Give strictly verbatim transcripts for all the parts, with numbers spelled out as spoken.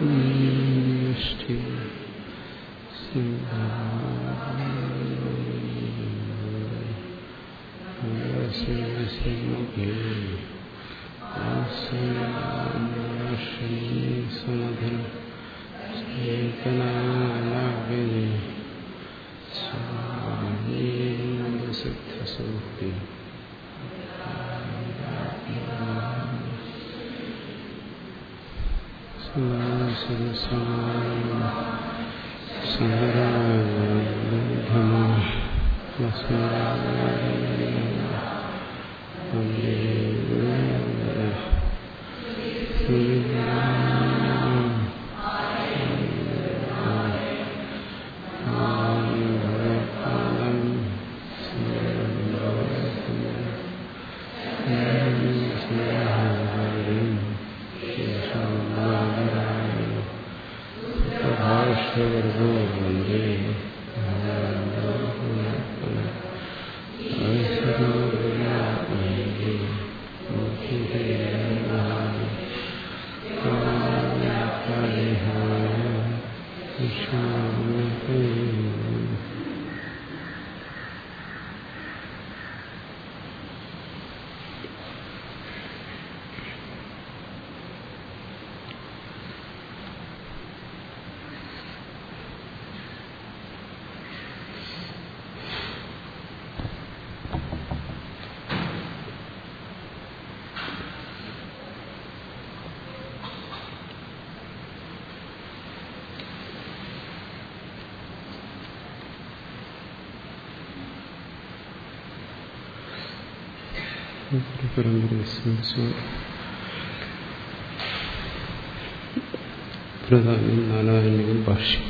പ്രധാനം നാരായണികൻ ഭാഷ്യം.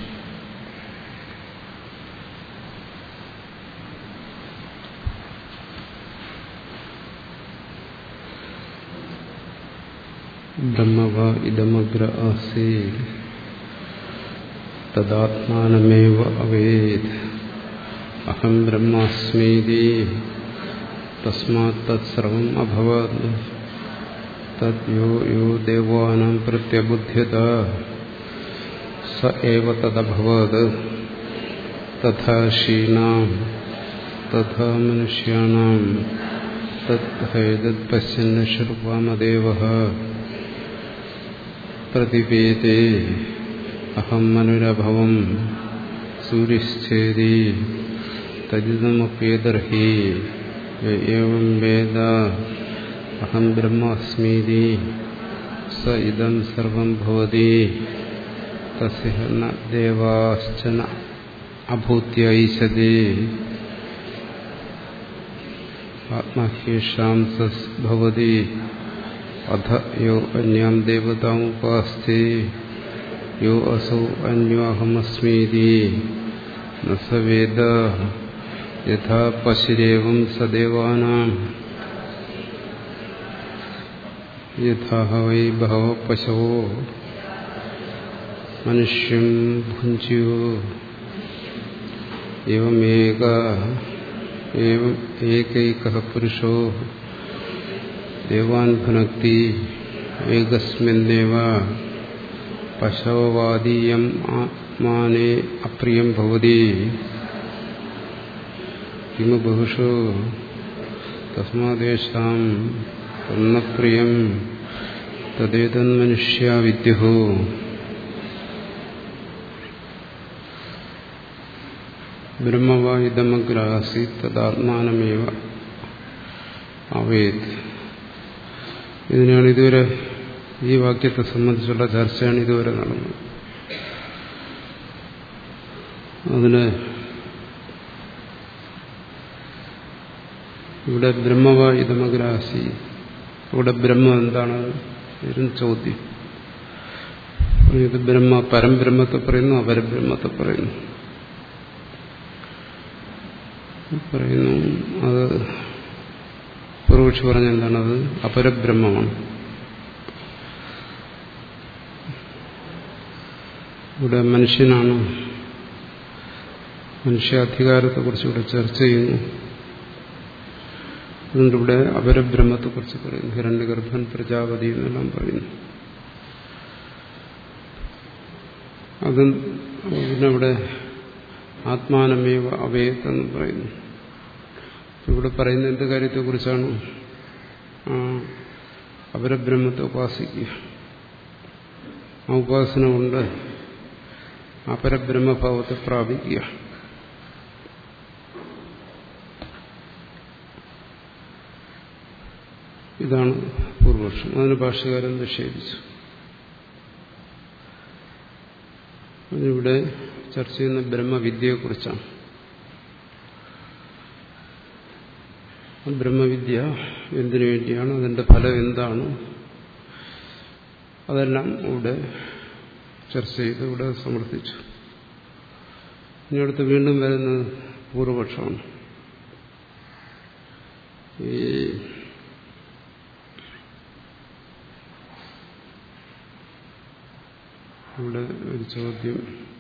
ബ്രഹ്മവ ഇദമഗ്ര ആസീത് തദാത്മാനമേവ അവേത് അഹം ബ്രഹ്മാസ്മീതി തസ്മാത് തത്സർവം അഭവത് തദ് യോ യോ ദേവാനാം പ്രത്യബുധ്യത സ ഏവ തദഭവത് തഥാ ഋഷീണാം തഥാ മനുഷ്യാണാം തദ്ധൈതത് പശ്യന്ന ശർവാമദേവഃ പ്രതിപേതേ അഹം മനുരഭവം സൂര്യശ്ചേതി തജിതമപ്യേതർഹി ഏവം വേദ അഹം ബ്രഹ്മാസ്മീതി സ ഇദം സർവം ഭവതി തസ്യ ന ദേവാശ്ചന അഭൂത്യൈഷതി ആത്മഹ്യേഷാം സസ് ഭവതി അധ യോ അന്യാം ദേവതാമുപാസ്തി യോ അസൗ അന്യോഹമസ്മീതി ന സ വേദ യഥാ പശുരേവം സദേവാനാം യഥാ വൈ ബഹവ പശവോ മനുഷ്യം ഭുഞ്ജ്യോ ഏവമേക ഏവം ഏകൈകഃ പുരുഷോ ദേവാൻ ഭുനക്തി ഏകസ്മിന്നേവ പശവവാദീയം ആത്മാനേ അപ്രിയം ഭവതി കിമു ബഹുഷോ തസ്മാദേഷാം തന്നപ്രിയം തദേതന്മനുഷ്യാ വിദ്യുഃ ബ്രഹ്മവ ഇദമഗ്ര ആസീത് തദാത്മാനമേവ അവേത്. ഇതിനാണ് ഇതുവരെ ഈ വാക്യത്തെ സംബന്ധിച്ചുള്ള ചർച്ചയാണ് ഇതുവരെ നടന്നത്. അതിന് ഇവിടെ ബ്രഹ്മവ ഇദമഗ്ര ആസീത്, ഇവിടെ ബ്രഹ്മം എന്താണ് ഇതൊരു ചോദ്യം. ഇത് ബ്രഹ്മ പരംബ്രഹ്മത്തെ പറയുന്നു, അപരബ്രഹ്മത്തെ പറയുന്നു പറയുന്നു അത് പൂർവക്ഷി പറഞ്ഞ എന്താണത്? അപരബ്രഹ്മമാണ്. ഇവിടെ മനുഷ്യനാണ്, മനുഷ്യാധികാരത്തെക്കുറിച്ച് ഇവിടെ ചർച്ച ചെയ്യുന്നു. അതുകൊണ്ട് ഇവിടെ അപരബ്രഹ്മത്തെക്കുറിച്ച് പറയുന്നു. ഹിരണ്യഗർഭൻ, പ്രജാപതി എന്നെല്ലാം പറയുന്നു. അതും പിന്നെ ഇവിടെ ആത്മാനമേവ അവേത്തെന്ന് പറയുന്നു. ഇവിടെ പറയുന്ന എന്ത് കാര്യത്തെക്കുറിച്ചാണ്? ആ അപരബ്രഹ്മത്തെ ഉപാസിക്കുക. ആ ഉപാസന കൊണ്ട് അപരബ്രഹ്മഭാവത്തെ പ്രാപിക്കുക. ഇതാണ് പൂർവപക്ഷം. അതിന് ഭാഷ്യകാരൻ നിഷേധിച്ചു. അതിനിവിടെ ചർച്ച ചെയ്യുന്ന ബ്രഹ്മവിദ്യയെക്കുറിച്ചാണ്. ബ്രഹ്മവിദ്യ എന്തിനു വേണ്ടിയാണ്, അതിന്റെ ഫലം എന്താണ്, അതെല്ലാം ഇവിടെ ചർച്ച ചെയ്ത് ഇവിടെ സമർത്ഥിച്ചു. ഇനി അടുത്ത് വീണ്ടും വരുന്നത് പൂർവപക്ഷമാണ്. ഈ ഇവിടെ ഒരു ചോദ്യം,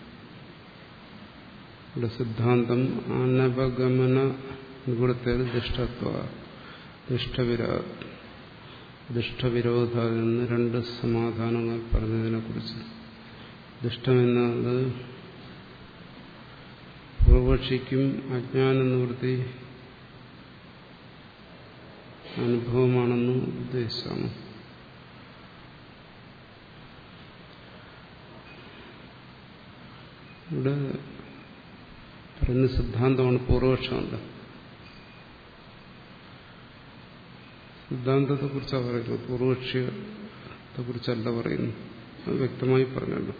ഇവിടെ സിദ്ധാന്തം അനപഗമന നിവൃത്തേത് ദുഷ്ടത്വ ദുഷ്ടവിരാ ദുഷ്ടവിരോധ എന്ന് രണ്ട് സമാധാനങ്ങൾ പറഞ്ഞതിനെ കുറിച്ച്. ദുഷ്ടമെന്നത് പൂർവപക്ഷിക്കും അജ്ഞാന നിവൃത്തി അനുഭവമാണെന്ന് ഉദ്ദേശിച്ചാണ്. ഇവിടെ പറയുന്ന സിദ്ധാന്തമാണ് പൂർവപക്ഷമല്ല. സിദ്ധാന്തത്തെ കുറിച്ചാണ് പറയുന്നത്, പൂർവപക്ഷത്തെ കുറിച്ചല്ല പറയുന്നു. അത് വ്യക്തമായി പറഞ്ഞല്ലോ.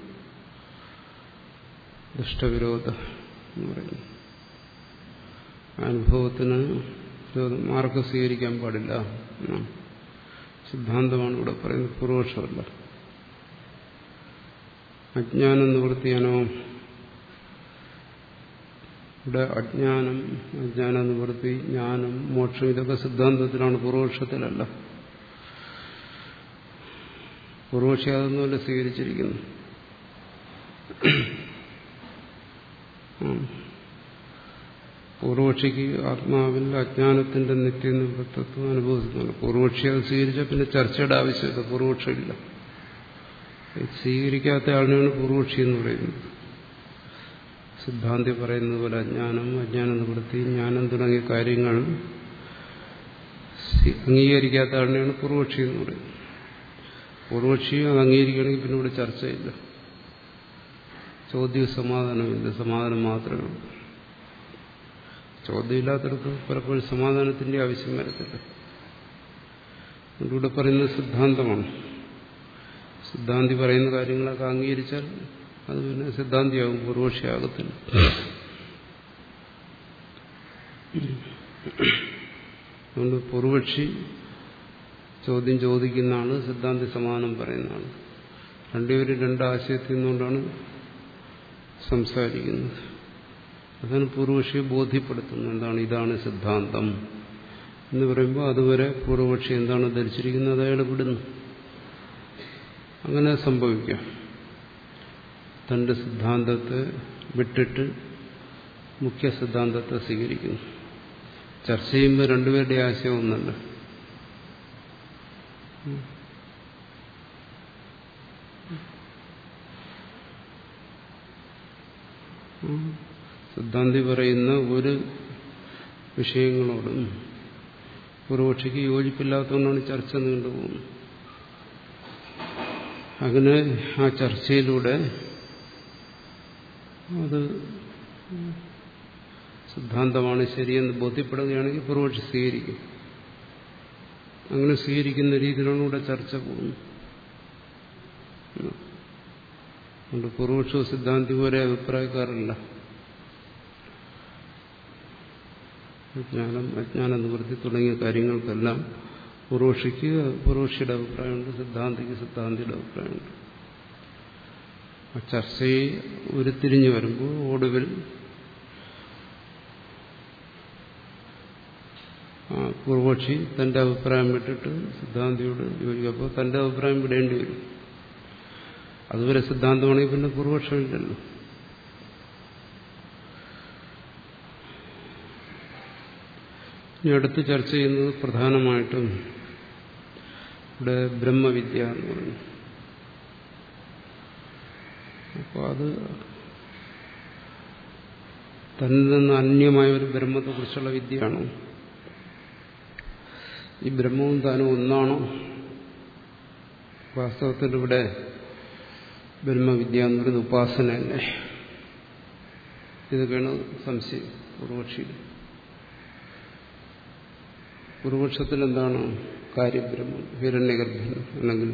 ദുഷ്ടവിരോധ എന്ന് പറയുന്നു. അനുഭവത്തിന് മാർഗം സ്വീകരിക്കാൻ പാടില്ല എന്നാണ് സിദ്ധാന്തമാണ് ഇവിടെ പറയുന്നത്, പൂർവപക്ഷമല്ല. അജ്ഞാന നിവൃത്തിയാനോ ഇവിടെ അജ്ഞാനം, അജ്ഞാന നിവൃത്തി, ജ്ഞാനം, മോക്ഷം ഇതൊക്കെ സിദ്ധാന്തത്തിലാണ്, പൂർവപക്ഷത്തിലല്ല. പൂർവപക്ഷി അതൊന്നുമല്ല സ്വീകരിച്ചിരിക്കുന്നു. പൂർവപക്ഷിക്ക് ആത്മാവിൽ അജ്ഞാനത്തിന്റെ നിത്യനിവൃത്തത്വം അനുഭവിക്കുന്നുണ്ട്. പൂർവപക്ഷി അത് സ്വീകരിച്ചാൽ പിന്നെ ചർച്ചയുടെ ആവശ്യമില്ല, പൂർവപക്ഷമില്ല. സ്വീകരിക്കാത്ത ആളിനാണ് പൂർവപക്ഷി എന്ന് പറയുന്നത്. സിദ്ധാന്തി പറയുന്നത് പോലെ അജ്ഞാനം, അജ്ഞാന നിവൃത്തി, ജ്ഞാനം തുടങ്ങിയ കാര്യങ്ങൾ അംഗീകരിക്കാത്ത ആളിനെയാണ് പൂർവപക്ഷി എന്ന് പറയുന്നത്. പൂർവപക്ഷിയും അത് അംഗീകരിക്കുകയാണെങ്കിൽ പിന്നെ ഇവിടെ ചർച്ചയില്ല, ചോദ്യ സമാധാനമില്ല, സമാധാനം മാത്രമേ ഉള്ളൂ. ചോദ്യമില്ലാത്തടത്ത് പലപ്പോഴും സമാധാനത്തിന്റെ ആവശ്യം വരത്തില്ല. ഇവിടെ പറയുന്നത് സിദ്ധാന്തമാണ്. സിദ്ധാന്തി പറയുന്ന കാര്യങ്ങളൊക്കെ അംഗീകരിച്ചാൽ അത് പിന്നെ സിദ്ധാന്തിയാകും, പൂർവപക്ഷിയാകത്തില്ല. അതുകൊണ്ട് പൂർവപക്ഷി ചോദ്യം ചോദിക്കുന്നതാണ്, സിദ്ധാന്തി സമാധാനം പറയുന്നതാണ്. രണ്ടുപേരും രണ്ടാശയത്തിൽ നിന്നുകൊണ്ടാണ് സംസാരിക്കുന്നത്. അതാണ് പൂർവപക്ഷിയെ ബോധ്യപ്പെടുത്തുന്നത്. എന്താണ് ഇതാണ് സിദ്ധാന്തം എന്ന് പറയുമ്പോൾ അതുവരെ പൂർവപക്ഷി എന്താണ് ധരിച്ചിരിക്കുന്നത് അയാൾ വിടുന്നു. അങ്ങനെ സംഭവിക്കാം. തന്റെ സിദ്ധാന്തത്തെ വിട്ടിട്ട് മുഖ്യ സിദ്ധാന്തത്തെ സ്വീകരിക്കുന്നു. ചർച്ച ചെയ്യുമ്പോൾ രണ്ടുപേരുടെ ആശയം ഒന്നല്ല. സിദ്ധാന്തി പറയുന്ന ഒരു വിഷയങ്ങളോടും പൂർവപക്ഷിക്ക് യോജിപ്പില്ലാത്തതുകൊണ്ടാണ് ചർച്ച നീണ്ടുപോകുന്നത്. അങ്ങനെ ആ ചർച്ചയിലൂടെ അത് സിദ്ധാന്തമാണ് ശരിയെന്ന് ബോധ്യപ്പെടുകയാണെങ്കിൽ പൂർവപക്ഷി സ്വീകരിക്കും. അങ്ങനെ സ്വീകരിക്കുന്ന രീതിയിലാണ് ഇവിടെ ചർച്ച പോകുന്നത്. അതുകൊണ്ട് പൂർവപക്ഷവും സിദ്ധാന്തി പോലെ അഭിപ്രായക്കാരല്ല. അജ്ഞാനം, അജ്ഞാന നിവൃത്തി തുടങ്ങിയ കാര്യങ്ങൾക്കെല്ലാം പൂർവപക്ഷിക്ക് പൂർവപക്ഷിയുടെ അഭിപ്രായമുണ്ട്, സിദ്ധാന്തിക്ക് സിദ്ധാന്തിയുടെ അഭിപ്രായമുണ്ട്. ആ ചർച്ചയെ ഉരുത്തിരിഞ്ഞു വരുമ്പോൾ ഒടുവിൽ പൂർവപക്ഷി തന്റെ അഭിപ്രായം വിട്ടിട്ട് സിദ്ധാന്തിയോട് യോജിക്കും. അപ്പോൾ തന്റെ അഭിപ്രായം വിടേണ്ടി വരും. അതുവരെ സിദ്ധാന്തമാണെങ്കിൽ പിന്നെ പൂർവപക്ഷമില്ലല്ലോ. ഇനി അടുത്ത് ചർച്ച ചെയ്യുന്നത് പ്രധാനമായിട്ടും ഇവിടെ ബ്രഹ്മവിദ്യ എന്ന് പറഞ്ഞു. അപ്പോൾ അത് തന്നിൽ നിന്ന് അന്യമായ ഒരു ബ്രഹ്മത്തെക്കുറിച്ചുള്ള വിദ്യയാണ്. ഈ ബ്രഹ്മവും താനും ഒന്നാണോ? വാസ്തവത്തിൽ ഇവിടെ ബ്രഹ്മവിദ്യ എന്ന് പറയുന്നത് ഉപാസനയല്ലേ? ഇതൊക്കെയാണ് സംശയം പൂർവക്ഷി. പൂർവക്ഷത്തിൽ എന്താണ് കാര്യബ്രഹ്മം? ഹിരണ്യഗർഭൻ അല്ലെങ്കിൽ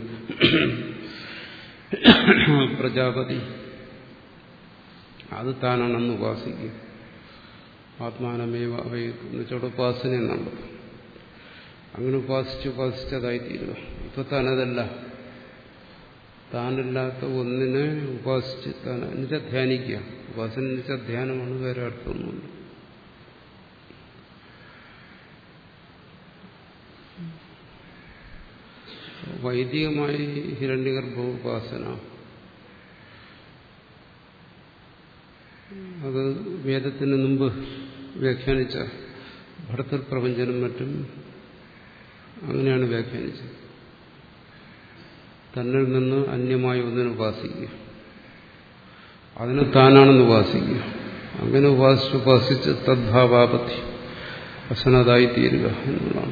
പ്രജാപതി, അത് താനാണെന്ന് ഉപാസിക്കുക. ആത്മാനമേവ എന്ന് വെച്ചോടെ ഉപാസന എന്നുള്ളത്. അങ്ങനെ ഉപാസിച്ച് ഉപാസിച്ചതായിത്തീരുക. ഇപ്പൊ താനതല്ല, താനല്ലാത്ത ഒന്നിനെ ഉപാസിച്ച് താൻ എന്നുവെച്ചാൽ ധ്യാനിക്കുക. ഉപാസന എന്ന് വെച്ചാൽ ധ്യാനമാണ്, വേറെ അർത്ഥമൊന്നുമില്ല. വൈദികമായി ഹിരണ്യഗർഭ ഉപാസന അത് വേദത്തിന് മുമ്പ് വ്യാഖ്യാനിച്ച ഭർതൃപ്രപഞ്ചനും മറ്റും അങ്ങനെയാണ് വ്യാഖ്യാനിച്ചത്. തന്നിൽ നിന്ന് അന്യമായി ഒന്നിനെ ഉപാസിക്കുക, അതിനെ താനാണെന്ന് ഉപാസിക്കുക. അങ്ങനെ ഉപാസിച്ച് ഉപാസിച്ച് തദ്ഭാവാപത്തി വസനതായിത്തീരുക എന്നുള്ളതാണ്.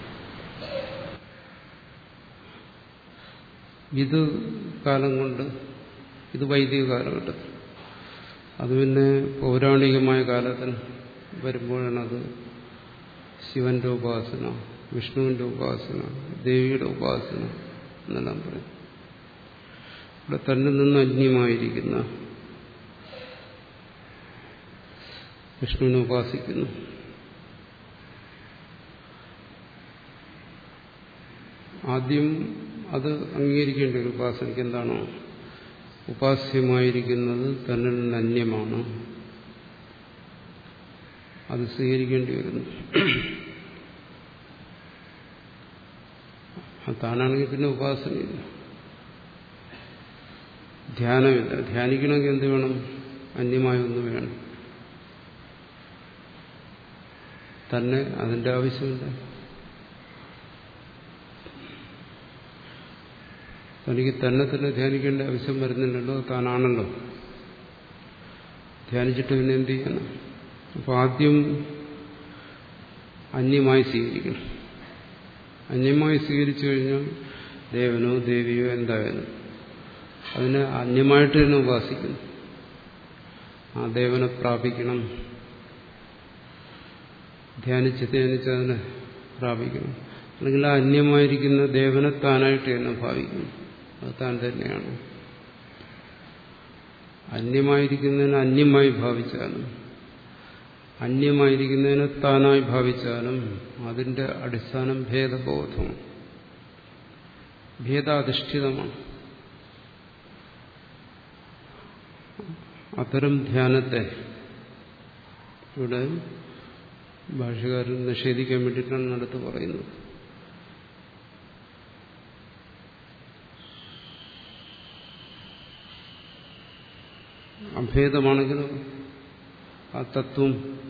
ഇത് കാലം കൊണ്ട്, ഇത് വൈദിക കാലഘട്ടത്തിൽ, അത് പിന്നെ പൗരാണികമായ കാലത്തിൽ വരുമ്പോഴാണ് അത് ശിവന്റെ ഉപാസന, വിഷ്ണുവിന്റെ ഉപാസന, ദേവിയുടെ ഉപാസന എന്നെല്ലാം പറയും. ഇവിടെ തന്നിൽ നിന്ന് അന്യമായിരിക്കുന്ന വിഷ്ണുവിനെ ഉപാസിക്കുന്നു. ആദ്യം അത് അംഗീകരിക്കേണ്ട ഒരു ഉപാസനയ്ക്ക് എന്താണോ ഉപാസ്യമായിരിക്കുന്നത് തന്നിൽ നിന്ന് അന്യമാണ്, അത് സ്വീകരിക്കേണ്ടി വരുന്നു. താനാണെങ്കിൽ പിന്നെ ഉപാസനയില്ല, ധ്യാനമില്ല. ധ്യാനിക്കണമെങ്കിൽ എന്ത് വേണം? അന്യമായ ഒന്ന് വേണം. തന്നെ അതിന്റെ ആവശ്യമില്ല. തനിക്ക് തന്നെ തന്നെ ധ്യാനിക്കേണ്ട ആവശ്യം വരുന്നില്ലല്ലോ, താനാണല്ലോ. ധ്യാനിച്ചിട്ട് പിന്നെ എന്ത് ചെയ്യണം? അപ്പൊ ആദ്യം അന്യമായി സ്വീകരിക്കണം. അന്യമായി സ്വീകരിച്ചു കഴിഞ്ഞാൽ ദേവനോ ദേവിയോ എന്തായാലും അതിനെ അന്യമായിട്ട് തന്നെ ഉപാസിക്കുന്നു. ആ ദേവനെ പ്രാപിക്കണം, ധ്യാനിച്ച് ധ്യാനിച്ച് അതിനെ പ്രാപിക്കണം. അല്ലെങ്കിൽ ആ അന്യമായിരിക്കുന്ന ദേവനെ താനായിട്ട് തന്നെ ഭാവിക്കുന്നു. അത് താൻ തന്നെയാണ്. അന്യമായിരിക്കുന്നതിനെ അന്യമായി ഭാവിച്ചാലും അന്യമായിരിക്കുന്നതിനെ താനായി ഭാവിച്ചാലും അതിന്റെ അടിസ്ഥാനം ഭേദബോധമാണ്, ഭേദാധിഷ്ഠിതമാണ്. അത്തരം ധ്യാനത്തെ ഇവിടെ ഭാഷകാരൻ നിഷേധിക്കാൻ വേണ്ടിയിട്ടാണ് അടുത്ത് പറയുന്നത്. അഭേദമാണെങ്കിലും ആ തത്വം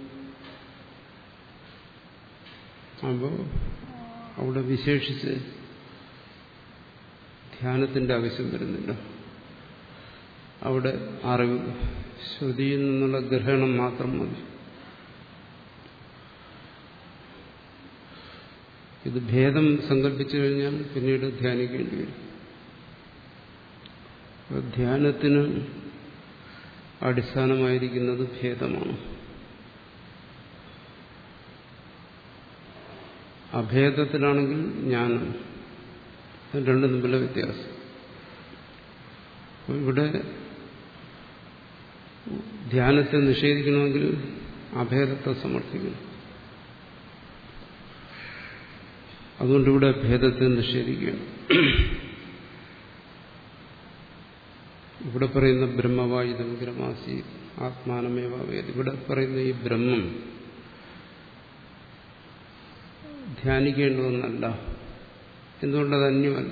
അപ്പോൾ അവിടെ വിശേഷിച്ച് ധ്യാനത്തിന്റെ ആവശ്യം വരുന്നില്ല. അവിടെ അറിവ്, ശ്രുതിയിൽ നിന്നുള്ള ഗ്രഹണം മാത്രം മതി. ഇത് ഭേദം സങ്കല്പിച്ചു കഴിഞ്ഞാൽ പിന്നീട് ധ്യാനിക്കേണ്ടി വരും. ധ്യാനത്തിന് അടിസ്ഥാനമായിരിക്കുന്നത് ഭേദമാണ്. അഭേദത്തിലാണെങ്കിൽ ജ്ഞാനം, രണ്ടും തമ്മിലുള്ള വ്യത്യാസം. ഇവിടെ ധ്യാനത്തെ നിഷേധിക്കണമെങ്കിൽ അഭേദത്തെ സമർത്ഥിക്കണം. അതുകൊണ്ടിവിടെ ഭേദത്തെ നിഷേധിക്കുകയാണ്. ഇവിടെ പറയുന്ന ബ്രഹ്മവായുധം ഗ്രമാസി ആത്മാനമേവ വേദ, ഇവിടെ പറയുന്ന ഈ ബ്രഹ്മം ധ്യാനിക്കേണ്ടതൊന്നല്ല. എന്തുകൊണ്ടത് അന്യമല്ല,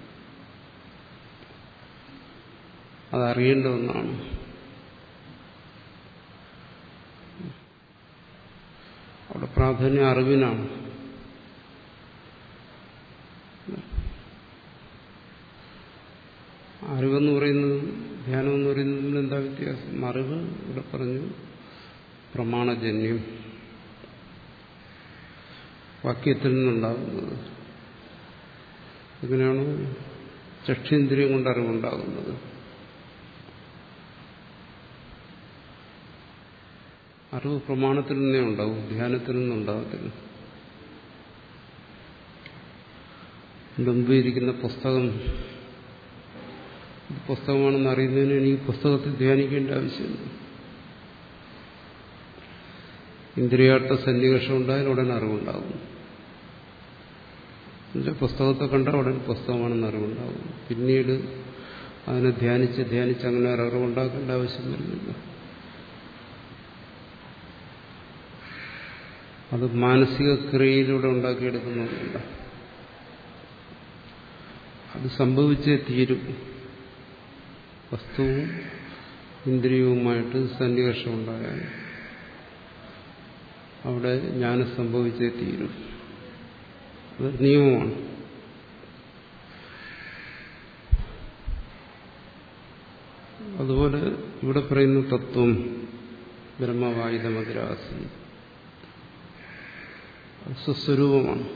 അതറിയേണ്ട ഒന്നാണ്. അവിടെ പ്രാധാന്യം അറിവിനാണ്. അറിവെന്ന് പറയുന്നത് ധ്യാനം എന്ന് പറയുന്നതിൽ എന്താ വ്യത്യാസം? അറിവ് ഇവിടെ പറഞ്ഞു പ്രമാണജന്യം, വാക്യത്തിൽ നിന്നുണ്ടാകുന്നത്. എങ്ങനെയാണ് ചക്ഷേന്ദ്രിയം കൊണ്ട് അറിവുണ്ടാകുന്നത്? അറിവ് പ്രമാണത്തിൽ നിന്നേ ഉണ്ടാവും, ധ്യാനത്തിൽ നിന്നുണ്ടാകത്തില്ല. മുമ്പ് ഇരിക്കുന്ന പുസ്തകം പുസ്തകമാണെന്ന് അറിയുന്നതിന് എനിക്ക് പുസ്തകത്തിൽ ധ്യാനിക്കേണ്ട ആവശ്യമില്ല. ഇന്ദ്രിയാർത്ഥ സന്നിവേഷം ഉണ്ടായാൽ ഉടൻ അറിവുണ്ടാകും. പുസ്തകത്തെ കണ്ടാൽ ഉടൻ പുസ്തകമാണെന്ന് അറിവുണ്ടാകും. പിന്നീട് അതിനെ ധ്യാനിച്ച് ധ്യാനിച്ച് അങ്ങനെ ഒരു അറിവുണ്ടാക്കേണ്ട ആവശ്യം വരുന്നില്ല. അത് മാനസിക ക്രിയയിലൂടെ ഉണ്ടാക്കിയെടുക്കുന്നതല്ല, അത് സംഭവിച്ചേ തീരും. വസ്തുവും ഇന്ദ്രിയവുമായിട്ട് സന്നിവേഷം ഉണ്ടായാൽ അവിടെ ജ്ഞാനം സംഭവിച്ചേ തീരും. അത് നിയമമാണ്. അതുപോലെ ഇവിടെ പറയുന്ന തത്വം ബ്രഹ്മവായുധമഗ്രാസി സ്വസ്വരൂപമാണ്.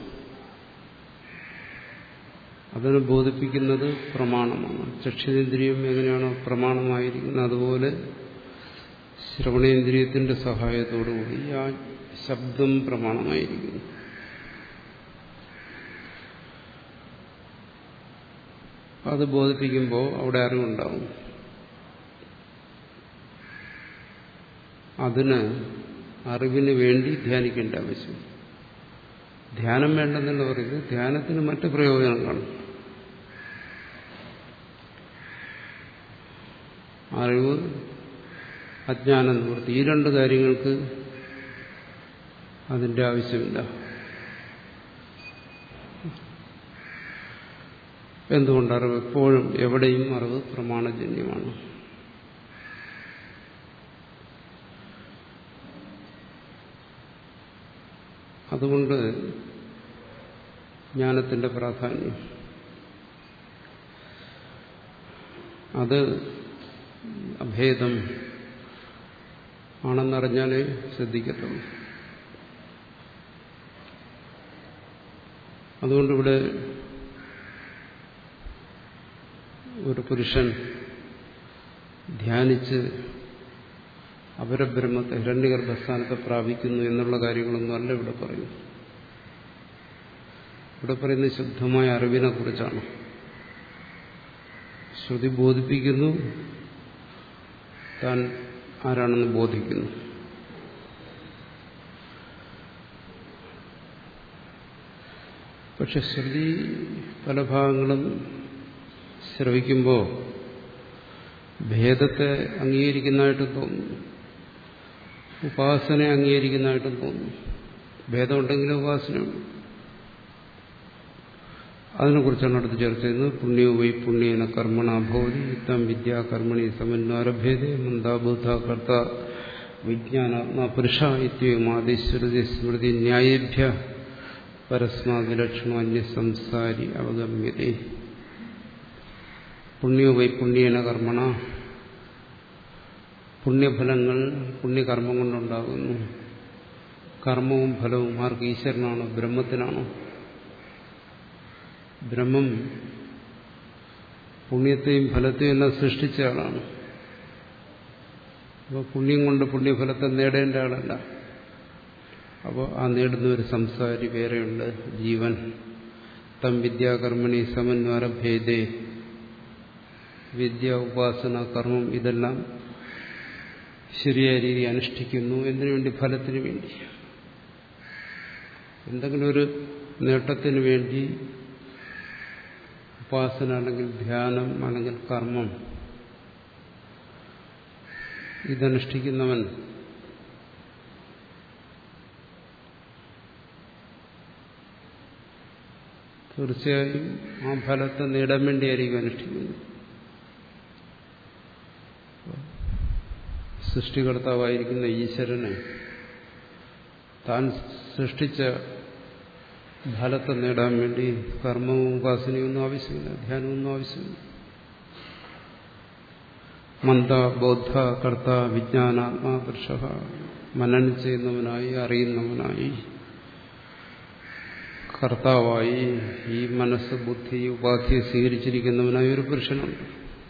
അതിനെ ബോധിപ്പിക്കുന്നത് പ്രമാണമാണ്. ചക്ഷുരേന്ദ്രിയം എങ്ങനെയാണോ പ്രമാണമായിരിക്കുന്നത് അതുപോലെ ശ്രവണേന്ദ്രിയത്തിന്റെ സഹായത്തോടുകൂടി ആ ശബ്ദം പ്രമാണമായിരിക്കുന്നു. അത് ബോധിപ്പിക്കുമ്പോൾ അവിടെ അറിവുണ്ടാവും. അതിന് അറിവിന് വേണ്ടി ധ്യാനിക്കേണ്ട ആവശ്യം. ധ്യാനം വേണ്ടെന്നല്ല പറയുന്നത്, ധ്യാനത്തിന് മറ്റ് പ്രയോജനം കാണും. അറിവ്, അജ്ഞാനം നിവൃത്തി, ഈ രണ്ട് കാര്യങ്ങൾക്ക് അതിന്റെ ആവശ്യമില്ല. എന്തുകൊണ്ട്? അറിവ് എപ്പോഴും എവിടെയും അറിവ് പ്രമാണജന്യമാണ്. അതുകൊണ്ട് ജ്ഞാനത്തിന്റെ പ്രാധാന്യം അത് അഭേദം ആണെന്നറിഞ്ഞാലേ ശ്രദ്ധിക്കത്തുള്ളൂ. അതുകൊണ്ടിവിടെ ഒരു പുരുഷൻ ധ്യാനിച്ച് അപരബ്രഹ്മത്തെ ഹിരണ്യഗർഭസ്ഥാനത്തെ പ്രാപിക്കുന്നു എന്നുള്ള കാര്യങ്ങളൊന്നും അല്ല ഇവിടെ പറയുന്നു. ഇവിടെ പറയുന്നത് ശുദ്ധമായ അറിവിനെ കുറിച്ചാണ്. ശ്രുതി ബോധിപ്പിക്കുന്നു, താൻ ആരാണെന്ന് ബോധിക്കുന്നു. പക്ഷെ ശ്രുതി പല ഭാഗങ്ങളും ശ്രവിക്കുമ്പോൾ ഭേദത്തെ അംഗീകരിക്കുന്നതായിട്ട് തോന്നുന്നു, ഉപാസനയെ അംഗീകരിക്കുന്നതായിട്ടും തോന്നുന്നു. ഭേദമുണ്ടെങ്കിലും ഉപാസനയുണ്ട്. അതിനെക്കുറിച്ചാണ് അടുത്ത് ചർച്ച ചെയ്യുന്നത്. പുണ്യോ വൈ പുണ്യേന കർമ്മണ ഭവതി യുക്തം വിദ്യാ കർമ്മണി സമന്വാരഭേദേ മന്ദാബുദ്ധ കർത്ത വിജ്ഞാനാത്മാ പുരുഷ ഇത്യേമാദിശ്രുതി സ്മൃതി ന്യായേഭ്യ പരസ്മാവിലക്ഷണോ അന്യസംസാരി അവഗമ്യതേ. പുണ്യോ വൈ പുണ്യേന കർമ്മണ, പുണ്യഫലങ്ങൾ പുണ്യകർമ്മം കൊണ്ടുണ്ടാകുന്നു. കർമ്മവും ഫലവും ആർക്ക്? ഈശ്വരനാണോ? ബ്രഹ്മത്തിനാണോ? ബ്രഹ്മം പുണ്യത്തെയും ഫലത്തെയും എല്ലാം സൃഷ്ടിച്ച ആളാണ്. അപ്പോൾ പുണ്യം കൊണ്ട് പുണ്യഫലത്തെ നേടേണ്ട ആളല്ല. അപ്പോൾ ആ നേടുന്ന ഒരു സംസാരി വേറെയുണ്ട്, ജീവൻ. തം വിദ്യാകർമ്മണി സമന്വരഭേദേ, വിദ്യ, ഉപാസന, കർമ്മം ഇതെല്ലാം ശരിയായ രീതി അനുഷ്ഠിക്കുന്നു. എന്തിനു വേണ്ടി? ഫലത്തിന് വേണ്ടി. എന്തെങ്കിലും ഒരു നേട്ടത്തിന് വേണ്ടി ഉപാസന അല്ലെങ്കിൽ ധ്യാനം അല്ലെങ്കിൽ കർമ്മം ഇതനുഷ്ഠിക്കുന്നവൻ തീർച്ചയായും ആ ഫലത്തെ നേടാൻ വേണ്ടിയായിരിക്കും അനുഷ്ഠിക്കുന്നത്. സൃഷ്ടികർത്താവായിരിക്കുന്ന ഈശ്വരന് താൻ സൃഷ്ടിച്ച ഫലത്തെ നേടാൻ വേണ്ടി കർമ്മവും ഉപാസനയൊന്നും ആവശ്യമില്ല, ധ്യാനമൊന്നും ആവശ്യമില്ല. മന്ദ ബോധ കർത്ത വിജ്ഞാനാത്മാ പുരുഷ, മനനം ചെയ്യുന്നവനായി അറിയുന്നവനായി കർത്താവായി ഈ മനസ്സ് ബുദ്ധി ഉപാധിയെ സ്വീകരിച്ചിരിക്കുന്നവനായ ഒരു പുരുഷനുണ്ട്.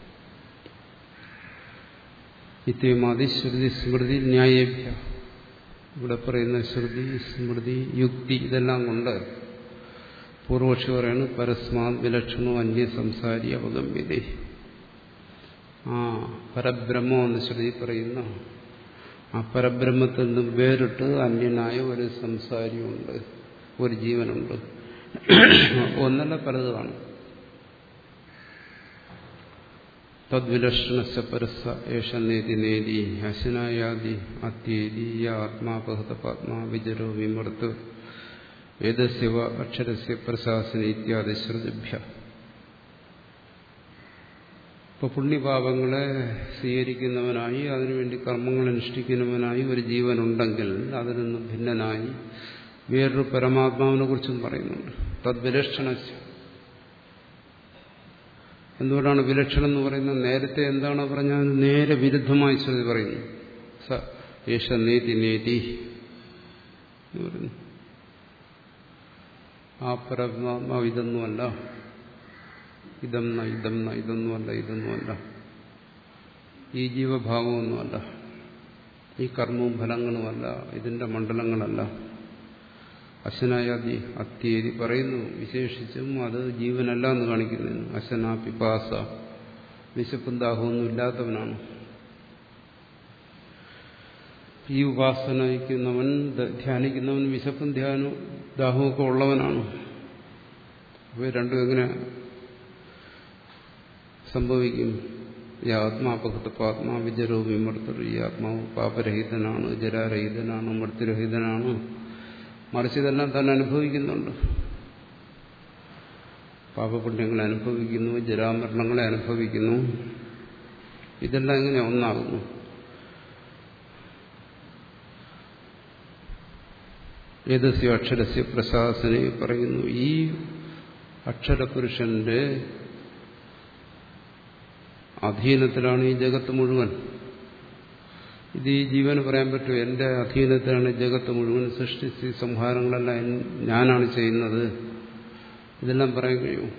ഇത്യമാതി ശ്രുതി സ്മൃതി ന്യായേഭ്യ, ഇവിടെ പറയുന്ന ശ്രുതി സ്മൃതി യുക്തി ഇതെല്ലാം കൊണ്ട് പൂർവക്ഷി പറയാണ് പരസ്മാത് വിലക്ഷണോ അന്യ സംസാരി അവഗമ്യതേ. ആ പരബ്രഹ്മം എന്ന് ശ്രുതി പറയുന്ന ആ പരബ്രഹ്മത്തിൽ നിന്നും വേറിട്ട് അന്യനായ ഒരു സംസാരിയുണ്ട്, ഒരു ജീവനുണ്ട്. ഒന്നല്ല പലത് കാണും. തദ്വിലക്ഷണസ്യ പരസ്സ ഏഷ നേതി നേതി അശനായാദി അത്യേതി യ ആത്മാപഹത പാത്മാ വിജരോ വിമർത്തു വേദസ്യവ അക്ഷരസ്യ പ്രശാസന ഇത്യാദി ശ്രുതിഭ്യ. ഇപ്പൊ പുണ്യപാപങ്ങളെ സ്വീകരിക്കുന്നവനായി അതിനുവേണ്ടി കർമ്മങ്ങൾ അനുഷ്ഠിക്കുന്നവനായി ഒരു ജീവനുണ്ടെങ്കിൽ അതിൽ നിന്നും ഭിന്നനായി വേറൊരു പരമാത്മാവിനെ കുറിച്ചും പറയുന്നുണ്ട്. തദ്വിലക്ഷണസ്യ, എന്തുകൊണ്ടാണ് വിലക്ഷണം എന്ന് പറയുന്നത്? നേരത്തെ എന്താണോ പറഞ്ഞാൽ നേരെ വിരുദ്ധമായി ശ്രുതി പറയുന്നു. സ ഏഷ നേതി നേതി എന്ന് പറയുന്നു. ആ പരമാത്മാവ് ഇതൊന്നുമല്ല, ഇതം ന ഇതം ന ഇതൊന്നുമല്ല, ഇതൊന്നുമല്ല, ഈ ജീവഭാവമൊന്നുമല്ല, ഈ കർമ്മവും ഫലങ്ങളുമല്ല, ഇതിന്റെ മണ്ഡലങ്ങളല്ല. അശനായാദി അത്യേരി പറയുന്നു. വിശേഷിച്ചും അത് ജീവനല്ല എന്ന് കാണിക്കുന്നതിന്. അശന പിപാസ, വിശപ്പും ദാഹമൊന്നും ഇല്ലാത്തവനാണ് ഈ ഉപാസനയ്ക്കുന്നവൻ, ധ്യാനിക്കുന്നവൻ വിശപ്പും ധ്യാനവും ദാഹവും ഒക്കെ ഉള്ളവനാണ്. ഇവ രണ്ടും എങ്ങനെ സംഭവിക്കും? ഈ ആത്മാപകൃതപാത്മാ വിജരോ വിമർത്തർ, ഈ ആത്മാവ് പാപരഹിതനാണ്, ജരാരഹിതനാണ്, മൃത്യുരഹിതനാണ്, മറിച്ച് ഇതെല്ലാം തന്നെ അനുഭവിക്കുന്നുണ്ട്. പാപപുണ്യങ്ങളെ അനുഭവിക്കുന്നു, ജരാമരണങ്ങളെ അനുഭവിക്കുന്നു. ഇതെല്ലാം ഇങ്ങനെ ഒന്നാകുന്നു. ഏതസ്യ അക്ഷരസ്യ പ്രശാസനെ പറയുന്നു. ഈ അക്ഷരപുരുഷന്റെ അധീനത്തിലാണ് ഈ ജഗത്ത് മുഴുവൻ. ഇത് ഈ ജീവന് പറയാൻ പറ്റും, എന്റെ അധീനത്തിലാണ് ജഗത്ത് മുഴുവൻ, സൃഷ്ടിച്ച് സംഹാരങ്ങളെല്ലാം ഞാനാണ് ചെയ്യുന്നത്, ഇതെല്ലാം പറയാൻ കഴിയും.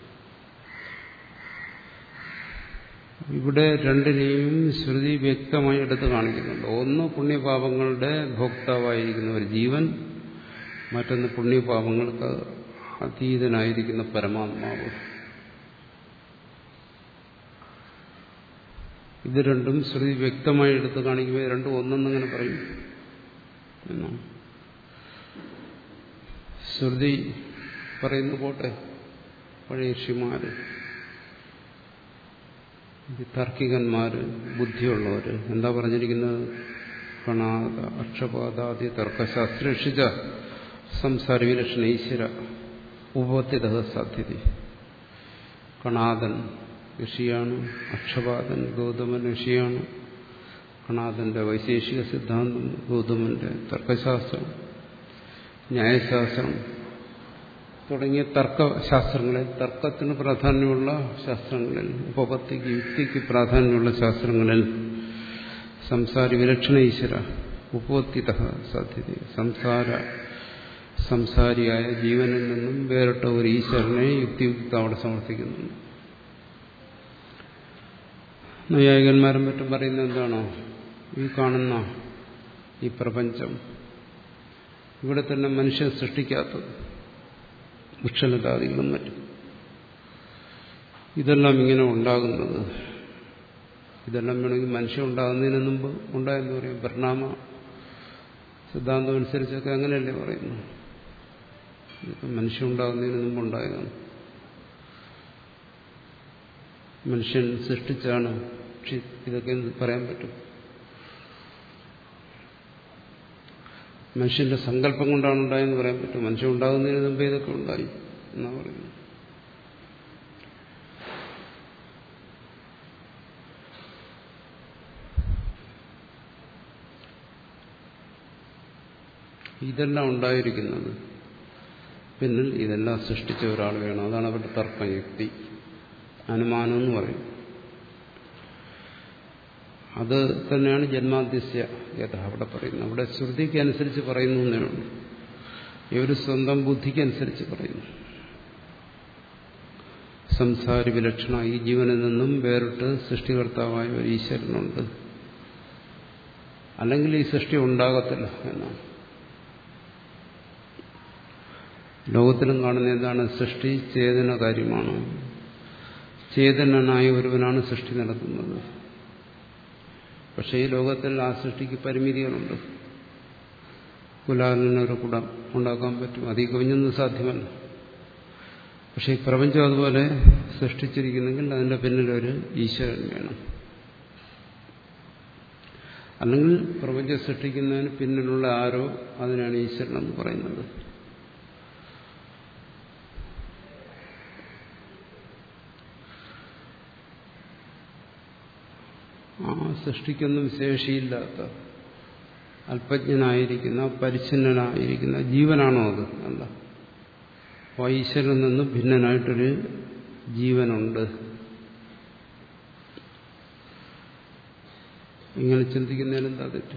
ഇവിടെ രണ്ടിനെയും ശ്രുതി വ്യക്തമായി എടുത്ത് കാണിക്കുന്നുണ്ട്. ഒന്ന് പുണ്യപാപങ്ങളുടെ ഭോക്താവായിരിക്കുന്ന ഒരു ജീവൻ, മറ്റൊന്ന് പുണ്യപാപങ്ങൾക്ക് അതീതനായിരിക്കുന്ന പരമാത്മാവ്. ഇത് രണ്ടും ശ്രുതി വ്യക്തമായി എടുത്ത് കാണിക്കുമ്പോൾ രണ്ടും ഒന്നെന്നിങ്ങനെ പറയും എന്നാണ്. ശ്രുതി പറയുന്നു പോട്ടെ, പഴയ ഋഷിമാര്, താർക്കികന്മാര്, ബുദ്ധിയുള്ളവര് എന്താ പറഞ്ഞിരിക്കുന്നത്? കണാദ അക്ഷപാദാദി തർക്കശാസ്ത്രേഷിച്ച സംസാര വിലക്ഷണ ഈശ്വര ഉപപത്തിത സാധ്യത. കണാദൻ ഋഷിയാണ്, അക്ഷപാദൻ ഗൗതമൻ ഋഷിയാണ്. കണാദന്റെ വൈശേഷിക സിദ്ധാന്തം, ഗൗതമന്റെ തർക്കശാസ്ത്രം, ന്യായശാസ്ത്രം തുടങ്ങിയ തർക്കശാസ്ത്രങ്ങളിൽ, തർക്കത്തിന് പ്രാധാന്യമുള്ള ശാസ്ത്രങ്ങളിൽ, ഉപപത്തിക്ക് യുക്തിക്ക് പ്രാധാന്യമുള്ള ശാസ്ത്രങ്ങളിൽ സംസാര വിലക്ഷണ ഈശ്വര ഉപപത്തിത സാധ്യത, സംസാര സംസാരിയായ ജീവനിൽ നിന്നും വേറിട്ട ഒരു ഈശ്വരനെ യുക്തിയുക്ത അവിടെ സമർത്ഥിക്കുന്നുണ്ട്. നൈയായികന്മാരും മറ്റും പറയുന്നത് എന്താണോ? ഈ കാണുന്ന ഈ പ്രപഞ്ചം, ഇവിടെ തന്നെ മനുഷ്യൻ സൃഷ്ടിക്കാത്തത്, വൃക്ഷലതാദികളും മറ്റും, ഇതെല്ലാം ഇങ്ങനെ ഉണ്ടാകുന്നത്, ഇതെല്ലാം വേണമെങ്കിൽ മനുഷ്യൻ ഉണ്ടാകുന്നതിന് മുമ്പ് ഉണ്ടായെന്ന് പറയും. പരിണാമ സിദ്ധാന്തം അനുസരിച്ചൊക്കെ അങ്ങനെയല്ലേ പറയുന്നു. ഇതൊക്കെ മനുഷ്യൻ ഉണ്ടാകുന്നതിന് മുമ്പ് ഉണ്ടായതാണ്. മനുഷ്യൻ സൃഷ്ടിച്ചാണ്. പക്ഷെ ഇതൊക്കെ പറയാൻ പറ്റും. മനുഷ്യന്റെ സങ്കല്പം കൊണ്ടാണ് ഉണ്ടായെന്ന് പറയാൻ പറ്റും. മനുഷ്യൻ ഉണ്ടാകുന്നതിന് മുമ്പേ ഇതൊക്കെ ഉണ്ടായി എന്നാ പറയുന്നത്. ഇതെല്ലാം ഉണ്ടായിരിക്കുന്നത് പിന്നിൽ ഇതെല്ലാം സൃഷ്ടിച്ച ഒരാൾ വേണം. അതാണ് അവരുടെ തർക്കം, യുക്തി, അനുമാനം എന്ന് പറയും. അത് തന്നെയാണ് ജന്മാദ്യസ്യ യഥ അവിടെ പറയുന്നത്. അവിടെ ശ്രുതിക്ക് അനുസരിച്ച് പറയുന്നു എന്നേ ഉള്ളൂ. ഇവർ സ്വന്തം ബുദ്ധിക്കനുസരിച്ച് പറയുന്നു. സംസാരി വിലക്ഷണ, ഈ ജീവനിൽ നിന്നും വേറിട്ട് സൃഷ്ടികർത്താവായ ഒരു ഈശ്വരനുണ്ട്, അല്ലെങ്കിൽ ഈ സൃഷ്ടി ഉണ്ടാകത്തില്ല എന്നാണ്. ലോകത്തിലും കാണുന്ന എന്താണ്? സൃഷ്ടി ചേതന കാര്യമാണ്. ചേതനനായ ഒരുവനാണ് സൃഷ്ടി നടത്തുന്നത്. പക്ഷേ ഈ ലോകത്തിൽ ആ സൃഷ്ടിക്ക് പരിമിതികളുണ്ട്. കുലാലിനൊരു കുടം ഉണ്ടാക്കാൻ പറ്റും, അതിൽ കവിഞ്ഞൊന്നും സാധ്യമല്ല. പക്ഷെ ഈ പ്രപഞ്ചം അതുപോലെ സൃഷ്ടിച്ചിരിക്കുന്നെങ്കിൽ അതിന്റെ പിന്നിലൊരു ഈശ്വരൻ വേണം. അല്ലെങ്കിൽ പ്രപഞ്ചം സൃഷ്ടിക്കുന്നതിന് പിന്നിലുള്ള ആരോ, അതിനാണ് ഈശ്വരൻ എന്ന് പറയുന്നത്. ആ സൃഷ്ടിക്കൊന്നും ശേഷിയില്ലാത്ത അല്പജ്ഞനായിരിക്കുന്ന പരിച്ഛിന്നനായിരിക്കുന്ന ജീവനാണോ അത്? അല്ല. അപ്പോൾ ഈശ്വരനിൽ നിന്ന് ഭിന്നനായിട്ടൊരു ജീവനുണ്ട്. ഇങ്ങനെ ചിന്തിക്കുന്നതിന് എന്താ തെറ്റ്?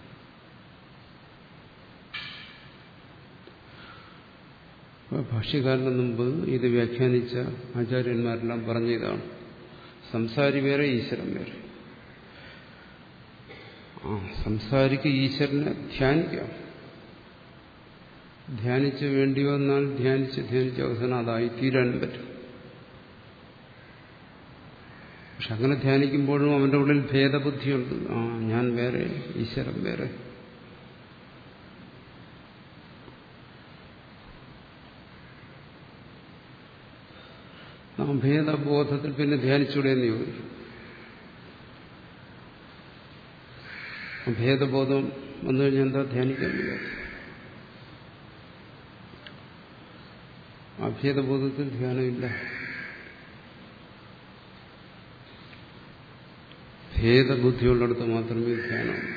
ഭാഷ്യകാരന് മുമ്പ് ഇത് വ്യാഖ്യാനിച്ച ആചാര്യന്മാരെല്ലാം പറഞ്ഞതാണ്, സംസാരി വേറെ ഈശ്വരൻ വേറെ. ആ സംസാരിക്ക് ഈശ്വരനെ ധ്യാനിക്കാം. ധ്യാനിച്ച് വേണ്ടി വന്നാൽ ധ്യാനിച്ച് ധ്യാനിച്ച് അവസാനം അതായി തീരാനും പറ്റും. പക്ഷെ അങ്ങനെ ധ്യാനിക്കുമ്പോഴും അവന്റെ ഉള്ളിൽ ഭേദബുദ്ധിയുണ്ട്. ആ ഞാൻ വേറെ, ഈശ്വരൻ വേറെ. ആ ഭേദബോധത്തിൽ പിന്നെ ധ്യാനിച്ചൂടെ എന്ന് ചോദിക്കും. ഭേദബോധം വന്നു കഴിഞ്ഞാൽ എന്താ ധ്യാനിക്കാൻ കഴിയാത്ത? അഭേദബോധത്തിൽ ധ്യാനമില്ല. ഭേദബുദ്ധിയുള്ളിടത്ത് മാത്രമേ ധ്യാനമുള്ളൂ.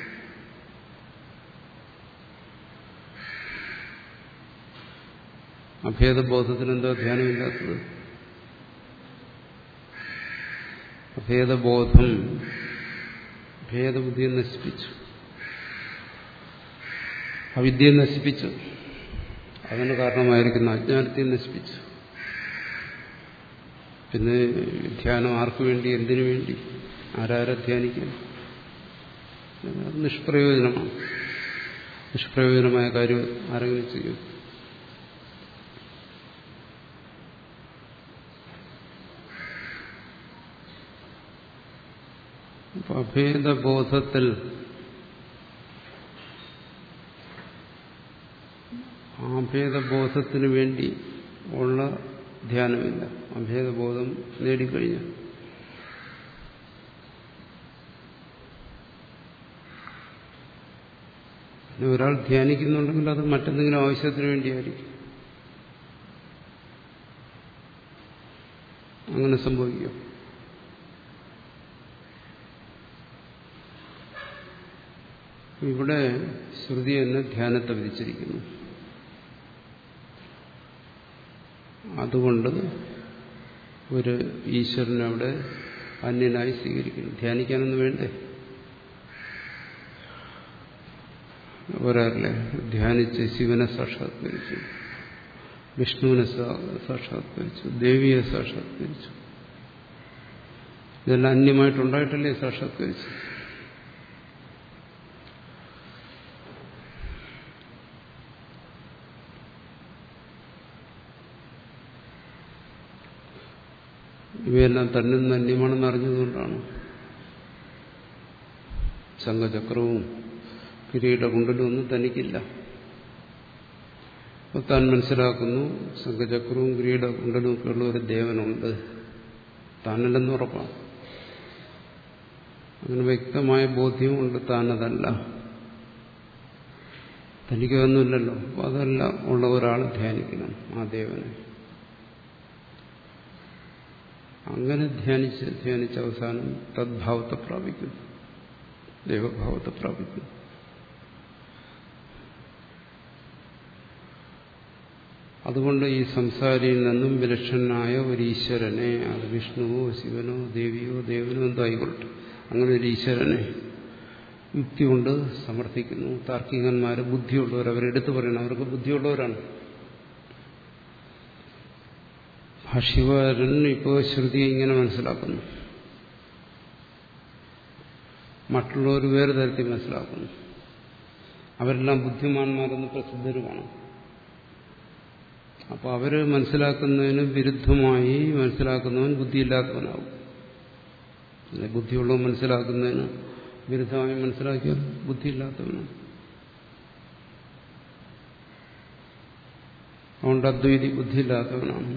അഭേദബോധത്തിന് എന്താ ധ്യാനമില്ലാത്തത്? അഭേദബോധം ഭേദബുദ്ധിയെ നശിപ്പിച്ചു, അവിദ്യയെ നശിപ്പിച്ചു, അതിന് കാരണമായിരിക്കുന്ന അജ്ഞാനത്തെ നശിപ്പിച്ചു. പിന്നെ ധ്യാനം ആർക്കു വേണ്ടി, എന്തിനു വേണ്ടി, ആരാരെ ധ്യാനിക്കാൻ? നിഷ്പ്രയോജനമാണ്. നിഷ്പ്രയോജനമായ കാര്യം ആരെങ്കിലും ചെയ്യും? അഭേദബോധത്തിൽ അഭേദബോധത്തിന് വേണ്ടി ഉള്ള ധ്യാനമില്ല. അഭേദബോധം നേടിക്കഴിഞ്ഞു. പിന്നെ ഒരാൾ ധ്യാനിക്കുന്നുണ്ടെങ്കിൽ അത് മറ്റെന്തെങ്കിലും ആവശ്യത്തിന് വേണ്ടിയായിരിക്കും. അങ്ങനെ സംഭവിക്കും. ഇവിടെ ശ്രുതി എന്ന ധ്യാനത്തെ വിധിച്ചിരിക്കുന്നു. അതുകൊണ്ട് ഒരു ഈശ്വരനെ അവിടെ അന്യനായി സ്വീകരിക്കുന്നു. ധ്യാനിക്കാനൊന്നും വേണ്ടേ? ഒരാളെ ധ്യാനിച്ച് ശിവനെ സാക്ഷാത്കരിച്ചു, വിഷ്ണുവിനെ സാക്ഷാത്കരിച്ചു, ദേവിയെ സാക്ഷാത്കരിച്ചു. ഇതെല്ലാം അന്യമായിട്ടുണ്ടായിട്ടല്ലേ സാക്ഷാത്കരിച്ചു? ഇവയെല്ലാം തന്നിൽ നിന്ന് അന്യമാണെന്ന് അറിഞ്ഞതുകൊണ്ടാണ് ശംഖചക്രവും കിരീടകുണ്ടലും ഒന്നും തനിക്കില്ല. അപ്പോൾ താൻ മനസ്സിലാക്കുന്നു ശംഖചക്രവും കിരീടകുണ്ടലും ഒക്കെ ഉള്ള ഒരു ദേവനുണ്ട്, താനല്ലെന്ന് ഉറപ്പാണ്. അങ്ങനെ വ്യക്തമായ ബോധ്യമുണ്ട് താനതല്ല, തനിക്കൊന്നുമില്ലല്ലോ. അപ്പോൾ അതെല്ലാം ഉള്ള ഒരാൾ ധ്യാനിക്കണം ആ ദേവനെ. അങ്ങനെ ധ്യാനിച്ച് ധ്യാനിച്ച് അവസാനം തദ്ഭാവത്തെ പ്രാപിക്കും, ദൈവഭാവത്തെ പ്രാപിക്കും. അതുകൊണ്ട് ഈ സംസാരിയിൽ നിന്നും വിലക്ഷണനായ ഒരു ഈശ്വരനെ, അത് വിഷ്ണുവോ ശിവനോ ദേവിയോ ദേവനോ എന്തോ ആയിക്കൊള്ളട്ടെ, അങ്ങനെ ഒരു ഈശ്വരനെ യുക്തി കൊണ്ട് സമർത്ഥിക്കുന്നു. താർക്കികന്മാർ ബുദ്ധിയുള്ളവർ, അവരെടുത്തു പറയണം, അവർക്ക് ബുദ്ധിയുള്ളവരാണ്. ഭാഷ്യകാരൻ ഇപ്പോൾ ശ്രുതിയെ ഇങ്ങനെ മനസ്സിലാക്കുന്നു, മറ്റുള്ളവർ വേറെ തരത്തിൽ മനസ്സിലാക്കുന്നു. അവരെല്ലാം ബുദ്ധിമാന്മാരെന്ന് പ്രസിദ്ധരുമാണ്. അപ്പോൾ അവർ മനസ്സിലാക്കുന്നതിന് വിരുദ്ധമായി മനസ്സിലാക്കുന്നവൻ ബുദ്ധിയില്ലാത്തവനാവും. ബുദ്ധിയുള്ളവൻ മനസ്സിലാക്കുന്നതിന് വിരുദ്ധമായി മനസ്സിലാക്കിയാൽ ബുദ്ധിയില്ലാത്തവനാണ്. അതുകൊണ്ട് അദ്വൈതി ബുദ്ധിയില്ലാത്തവനാണ്.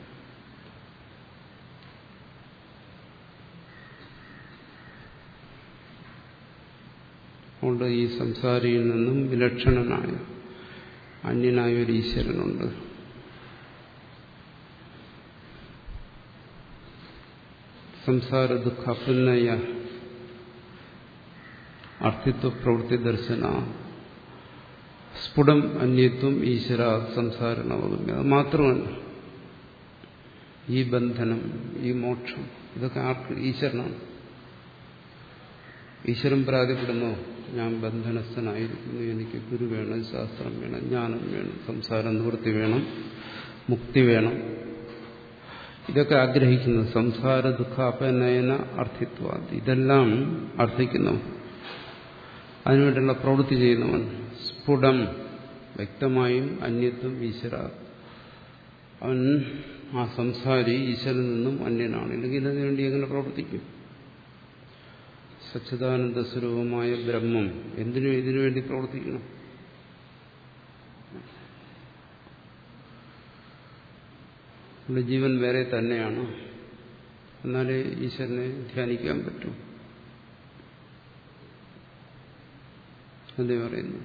അതുകൊണ്ട് ഈ സംസാരിയിൽ നിന്നും വിലക്ഷണനായ അന്യനായ ഒരു ഈശ്വരനുണ്ട്. സംസാര ദുഃഖാപന്നയ അർത്ഥിത്വ പ്രവൃത്തി ദർശന സ്ഫുടം അന്യത്വം ഈശ്വര സംസാരണമാകും. അത് മാത്രമല്ല, ഈ ബന്ധനം, ഈ മോക്ഷം, ഇതൊക്കെ ആർക്ക്? ഈശ്വരനാണ്. ഈശ്വരൻ പരാതിപ്പെടുന്നു, ഞാൻ ബന്ധനസ്ഥനായിരിക്കുന്നു, എനിക്ക് ഗുരു വേണം, ശാസ്ത്രം വേണം, ജ്ഞാനം വേണം, സംസാര നിവൃത്തി വേണം, മുക്തി വേണം, ഇതൊക്കെ ആഗ്രഹിക്കുന്നു. സംസാര ദുഃഖാപനയന അർത്ഥിത്വ, ഇതെല്ലാം അർത്ഥിക്കുന്നു. അതിനുവേണ്ടിയുള്ള പ്രവൃത്തി ചെയ്യുന്നവൻ സ്ഫുടം, വ്യക്തമായും അന്യത്വം ഈശ്വര, അവൻ ആ സംസാരി ഈശ്വരനിൽ നിന്നും അന്യനാണ്. ഇല്ലെങ്കിൽ അതിനുവേണ്ടി എങ്ങനെ പ്രവർത്തിക്കും? സച്ചിദാനന്ദ സ്വരൂപമായ ബ്രഹ്മം എന്തിനു ഇതിനു വേണ്ടി പ്രവർത്തിക്കണം? നമ്മുടെ ജീവൻ വേറെ തന്നെയാണ്, എന്നാലേ ഈശ്വരനെ ധ്യാനിക്കാൻ പറ്റൂ. അതേ പറയുന്നു,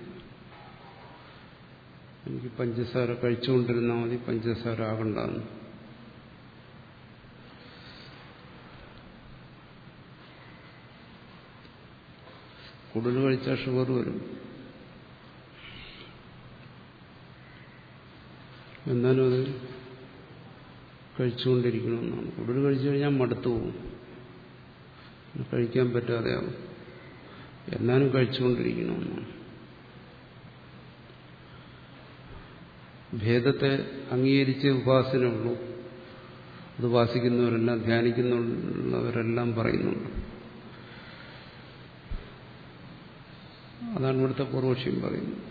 എനിക്ക് പഞ്ചസാര കഴിച്ചുകൊണ്ടിരുന്നാൽ മതി, പഞ്ചസാര ആകണ്ടെന്ന്. കൂടുതൽ കഴിച്ചാൽ ഷുഗർ വരും. എന്നാലും അത് കഴിച്ചുകൊണ്ടിരിക്കണമെന്നാണ്. കൂടുതൽ കഴിച്ചു കഴിഞ്ഞാൽ മടുത്തു പോകും, കഴിക്കാൻ പറ്റാതെയാവും. എന്നാലും കഴിച്ചുകൊണ്ടിരിക്കണമെന്നാണ്. ഭേദത്തെ അംഗീകരിച്ച് ഉപാസനയുള്ളൂ. അത് ഉപാസിക്കുന്നവരെല്ലാം, ധ്യാനിക്കുന്നവരെല്ലാം പറയുന്നുണ്ട്. അതാണ് ഇവിടുത്തെ പൂർവക്ഷ്യം പറയുന്നത്.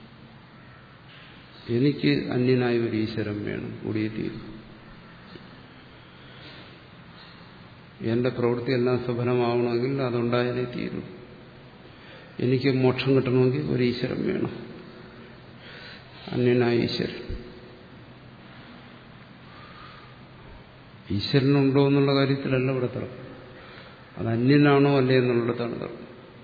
എനിക്ക് അന്യനായ ഒരു ഈശ്വരൻ വേണം, കൂടിയേ തീരും. എന്റെ പ്രവൃത്തിയെല്ലാം സഫലമാവണമെങ്കിൽ അതുണ്ടായാലേ തീരും. എനിക്ക് മോക്ഷം കിട്ടണമെങ്കിൽ ഒരു ഈശ്വരൻ വേണം, അന്യനായ ഈശ്വരൻ. ഈശ്വരനുണ്ടോ എന്നുള്ള കാര്യത്തിലല്ല ഇവിടെ തർക്കം, അത് അന്യനാണോ അല്ലേ എന്നുള്ളിടത്താണ് തർക്കം.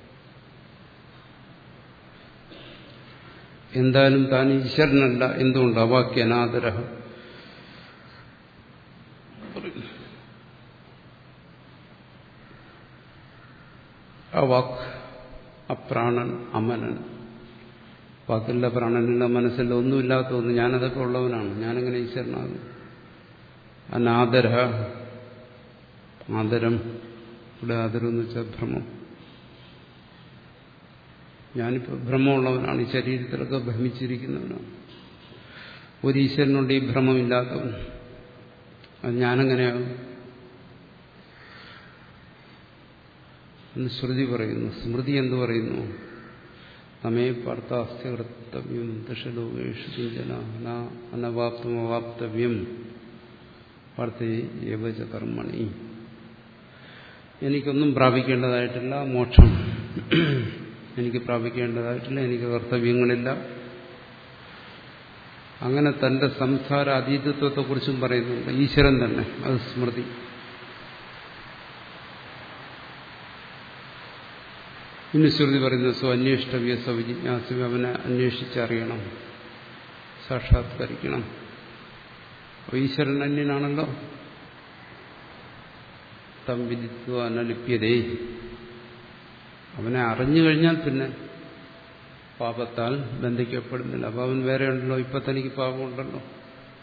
എന്തായാലും താൻ ഈശ്വരനല്ല. എന്തുകൊണ്ട്? അവാക്യ അനാദര. അവാക്, അപ്രാണൻ, അമനൻ. വാക്കില്ല, പ്രാണനില്ല, മനസ്സില്ല, ഒന്നുമില്ലാത്ത ഒന്ന്. ഞാനതൊക്കെ ഉള്ളവനാണ്, ഞാനെങ്ങനെ ഈശ്വരനാകും? അനാദര, ആദരം. ഇവിടെ ആദരം എന്ന് വെച്ചാൽ ഭ്രമം. ഞാനിപ്പോൾ ഭ്രമമുള്ളവനാണ്, ഈ ശരീരത്തിലൊക്കെ ഭ്രമിച്ചിരിക്കുന്നവനാണ്. ഒരു ഈശ്വരനുണ്ട് ഈ ഭ്രമമില്ലാത്തവൻ. അത് ഞാനെങ്ങനെയാകും എന്ന് ശ്രുതി പറയുന്നു. സ്മൃതി എന്തു പറയുന്നു? തമേ പാർത്ഥാസ്ത്യകർത്തവ്യം ദശലോകേഷു കിഞ്ചന അനവാപ്തം അവാപ്തവ്യം പാർത്ഥേ യവച കർമ്മണി. എനിക്കൊന്നും പ്രാപിക്കേണ്ടതായിട്ടില്ല, മോക്ഷം എനിക്ക് പ്രാപിക്കേണ്ടതായിട്ടില്ല, എനിക്ക് കർത്തവ്യങ്ങളില്ല. അങ്ങനെ തന്റെ സംസാര അതീതത്വത്തെക്കുറിച്ചും പറയുന്നുണ്ട് ഈശ്വരൻ തന്നെ. അത് സ്മൃതി. ഇനി ശ്രുതി പറയുന്നത് സ്വ അന്വേഷ്ടവ്യ സവിജിജ്ഞാസവ്യ, അവനെ അന്വേഷിച്ചറിയണം, സാക്ഷാത്കരിക്കണം. അപ്പോൾ ഈശ്വരൻ അന്യനാണല്ലോ. തം വിദിത്വ അനലിപ്യതേ, അവനെ അറിഞ്ഞു കഴിഞ്ഞാൽ പിന്നെ പാപത്താൽ ബന്ധിക്കപ്പെടുന്നില്ല. അപ്പോൾ അവൻ വേറെ ഉണ്ടല്ലോ, ഇപ്പം തനിക്ക് പാപമുണ്ടല്ലോ,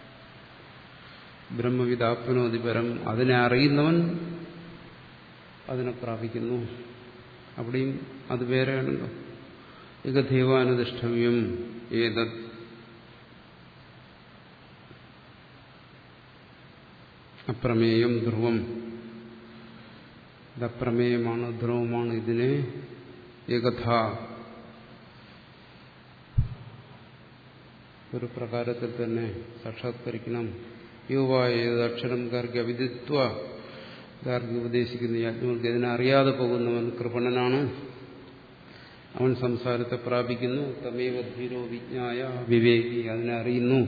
ബ്രഹ്മവിദാപ്നോതി പരം, അതിനെ അറിയുന്നവൻ അതിനെ പ്രാപിക്കുന്നു. അവിടെയും അത് വേറെയാണല്ലോ. ഏകദൈവാനുതിഷ്ഠവ്യം ഏതത് അപ്രമേയം ധ്രുവം. ഇത് അപ്രമേയമാണ്, ധ്രുവമാണ്. ഇതിനെ ഏകഥ ഒരു പ്രകാരത്തിൽ തന്നെ സാക്ഷാത്കരിക്കണം. യുവായ ഏത് അക്ഷരം ഗാർഗ്യ വിദിത്വ, ഗാർഗ്യ ഉപദേശിക്കുന്ന യാജ്ഞവൽക്യ ഇതിനെ അറിയാതെ പോകുന്നവൻ കൃപണനാണ്, അവൻ സംസാരത്തെ പ്രാപിക്കുന്നു. തമേവ ധീരോ വിജ്ഞായ വിവേകി, അതിനെ അറിയുന്നു.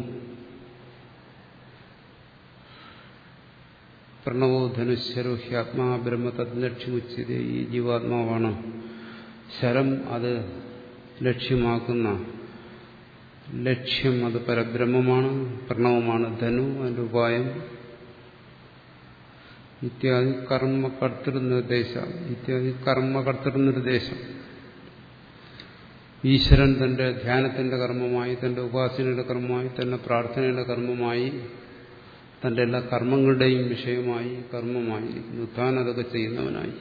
പ്രണവോ ധനുശരോ ഹ്യാത്മാ ബ്രഹ്മ തദ്ലക്ഷ്യമുച്യതേ. ഈ ജീവാത്മാവാണ്. ശരം അത് ലക്ഷ്യമാക്കുന്ന ലക്ഷ്യം, അത് പരബ്രഹ്മമാണ്. പ്രണവമാണ് ധനു, അതിന്റെ ഉപായം. ഇത്യാദി കർമ്മ കർത്തൃനിർദ്ദേശ ഇത്യാദി കർമ്മ കർത്തൃനിർദ്ദേശം. ഈശ്വരൻ തന്റെ ധ്യാനത്തിന്റെ കർമ്മമായി, തന്റെ ഉപാസനയുടെ കർമ്മമായി, തന്റെ പ്രാർത്ഥനയുടെ കർമ്മമായി, തന്റെ എല്ലാ കർമ്മങ്ങളുടെയും വിഷയമായി, കർമ്മമായി, താൻ അതൊക്കെ ചെയ്യുന്നവനായി.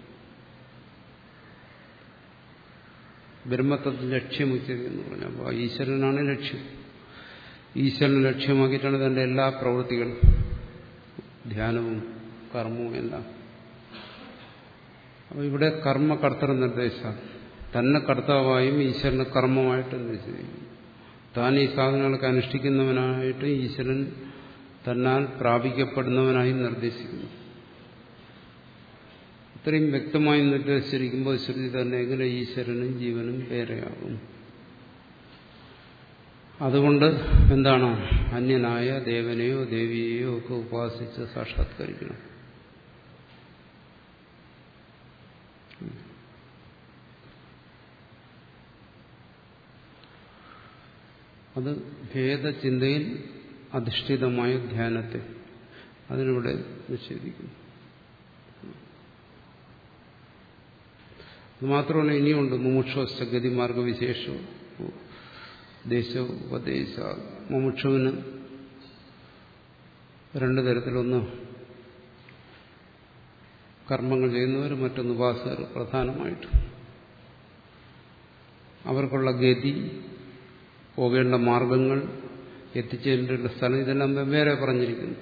ബ്രഹ്മത്തെ ലക്ഷ്യമുച്ചത് എന്ന് പറഞ്ഞപ്പോൾ ഈശ്വരനാണ് ലക്ഷ്യം. ഈശ്വരനെ ലക്ഷ്യമാക്കിയിട്ടാണ് തന്റെ എല്ലാ പ്രവൃത്തികളും, ധ്യാനവും കർമ്മവും എല്ലാം. അപ്പോൾ ഇവിടെ കർമ്മ കർത്തൃ നിർദ്ദേശം. തന്നെ കർത്താവായും ഈശ്വരനെ കർമ്മമായിട്ട് നിശ്ചയിക്കും. താൻ ഈ സാധനങ്ങളൊക്കെ അനുഷ്ഠിക്കുന്നവനായിട്ട് ഈശ്വരൻ തന്നാൽ പ്രാപിക്കപ്പെടുന്നവനായി നിർദ്ദേശിക്കുന്നു. ഇത്രയും വ്യക്തമായി നിർദ്ദേശിച്ചിരിക്കുമ്പോൾ ശ്രുതി തന്നെ എങ്ങനെ ഈശ്വരനും ജീവനും വേറെയാകും? അതുകൊണ്ട് എന്താണ്, അന്യനായ ദേവനെയോ ദേവിയെയോ ഒക്കെ ഉപാസിച്ച് സാക്ഷാത്കരിക്കണം. അത് ഭേദചിന്തയിൽ അധിഷ്ഠിതമായ ധ്യാനത്തെ അതിനിവിടെ നിഷേധിക്കുന്നു. അത് മാത്രമല്ല, ഇനിയുണ്ട് മുമുക്ഷുശ്ച ഗതിമാർഗവിശേഷവും ദേശോപദേശ. മുമുക്ഷുവിന് രണ്ടു തരത്തിലൊന്ന് കർമ്മങ്ങൾ ചെയ്യുന്നവർ, മറ്റൊന്ന് ഉപാസകർ. പ്രധാനമായിട്ട് അവർക്കുള്ള ഗതി, പോകേണ്ട മാർഗങ്ങൾ, എത്തിച്ചേരേണ്ട സ്ഥലം, ഇതെല്ലാം വെവ്വേറെ പറഞ്ഞിരിക്കുന്നു.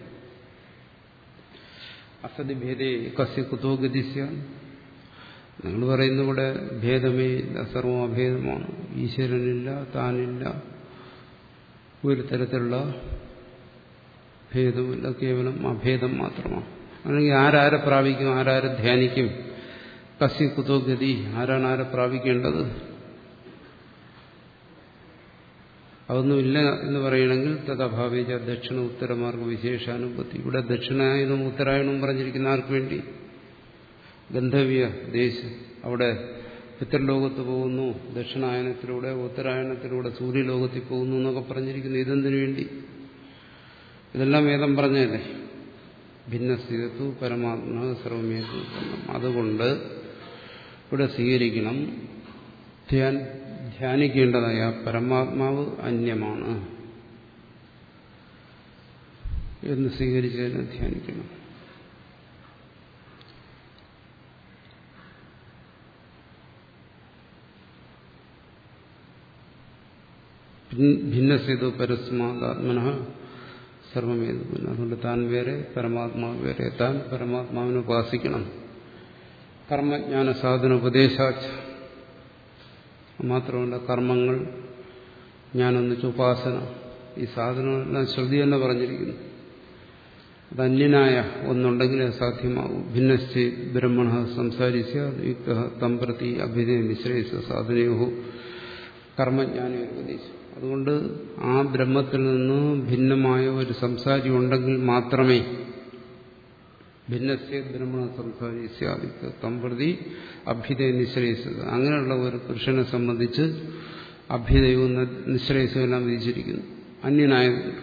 അസതി ഭേദേ കസ്യ കുതോ ഗതിസ്യ. നിങ്ങൾ പറയുന്ന ഇവിടെ ഭേദമേ ഇല്ല, സർവം അഭേദമാണ്, ഈശ്വരനില്ല, താനില്ല, ഒരു തരത്തിലുള്ള ഭേദമില്ല, കേവലം അഭേദം മാത്രമാണ്. അല്ലെങ്കിൽ ആരാരെ പ്രാപിക്കും, ആരാരെ ധ്യാനിക്കും? കസ്യ കുതോ ഗതി, ആരാണ് ആരെ പ്രാപിക്കേണ്ടത്? അതൊന്നുമില്ല എന്ന് പറയണമെങ്കിൽ തദഭാവേജ ദക്ഷിണ ഉത്തരമാർഗ വിശേഷാനുഭൂതി. ഇവിടെ ദക്ഷിണായനവും ഉത്തരായണവും പറഞ്ഞിരിക്കുന്ന ആർക്ക് വേണ്ടി? ഗന്ധവ്യ ദേശം. അവിടെ പിതൃലോകത്ത് പോകുന്നു, ദക്ഷിണായനത്തിലൂടെ, ഉത്തരായണത്തിലൂടെ സൂര്യലോകത്തിൽ പോകുന്നു എന്നൊക്കെ പറഞ്ഞിരിക്കുന്നു. ഇതെന്തിനു വേണ്ടി? ഇതെല്ലാം വേദം പറഞ്ഞതല്ലേ. ഭിന്നസ്ഥിതത്തു പരമാത്മ സർവമേതു. അതുകൊണ്ട് ഇവിടെ സ്വീകരിക്കണം, ധ്യാൻ ധ്യാനിക്കേണ്ടതായ പരമാത്മാവ് അന്യമാണ് എന്ന് സ്വീകരിച്ചതിനെ ധ്യാനിക്കണം. ഭിന്നസ്ഥിതോ പരസ്മാത്മന സർവമേതു. അതുകൊണ്ട് താൻ വേറെ, പരമാത്മാവ് വേറെ. താൻ പരമാത്മാവിനെ ഉപാസിക്കണം. കർമ്മജ്ഞാന സാധന ഉപദേശാച്ച. മാത്രമല്ല, കർമ്മങ്ങൾ, ജ്ഞാനം, ഉപാസന, ഈ സാധനമെല്ലാം ശ്രുതി തന്നെ പറഞ്ഞിരിക്കുന്നു. അത് അന്യനായ ഒന്നുണ്ടെങ്കിൽ അത് സാധ്യമാവും. ഭിന്നശ്ചേ ബ്രഹ്മണ സംസാരിച്ച യുക്ത തം പ്രതി അഭ്യുദയ നിശ്രേയസ സാധനയോ കർമ്മജ്ഞാനം ഉപദേശിച്ചു. അതുകൊണ്ട് ആ ബ്രഹ്മത്തിൽ നിന്ന് ഭിന്നമായ ഒരു സംസാരി ഉണ്ടെങ്കിൽ മാത്രമേ ഭിന്നസ്യ ബ്രഹ്മണ സംസാരിച്ച തം പ്രതി അഭ്യുദയ നിശ്രേയസ, അങ്ങനെയുള്ള ഒരു പുരുഷനെ സംബന്ധിച്ച് അഭ്യുദയവും നിശ്രേയസവും എല്ലാം വിധിച്ചിരിക്കുന്നു. അന്യനായതുകൊണ്ട്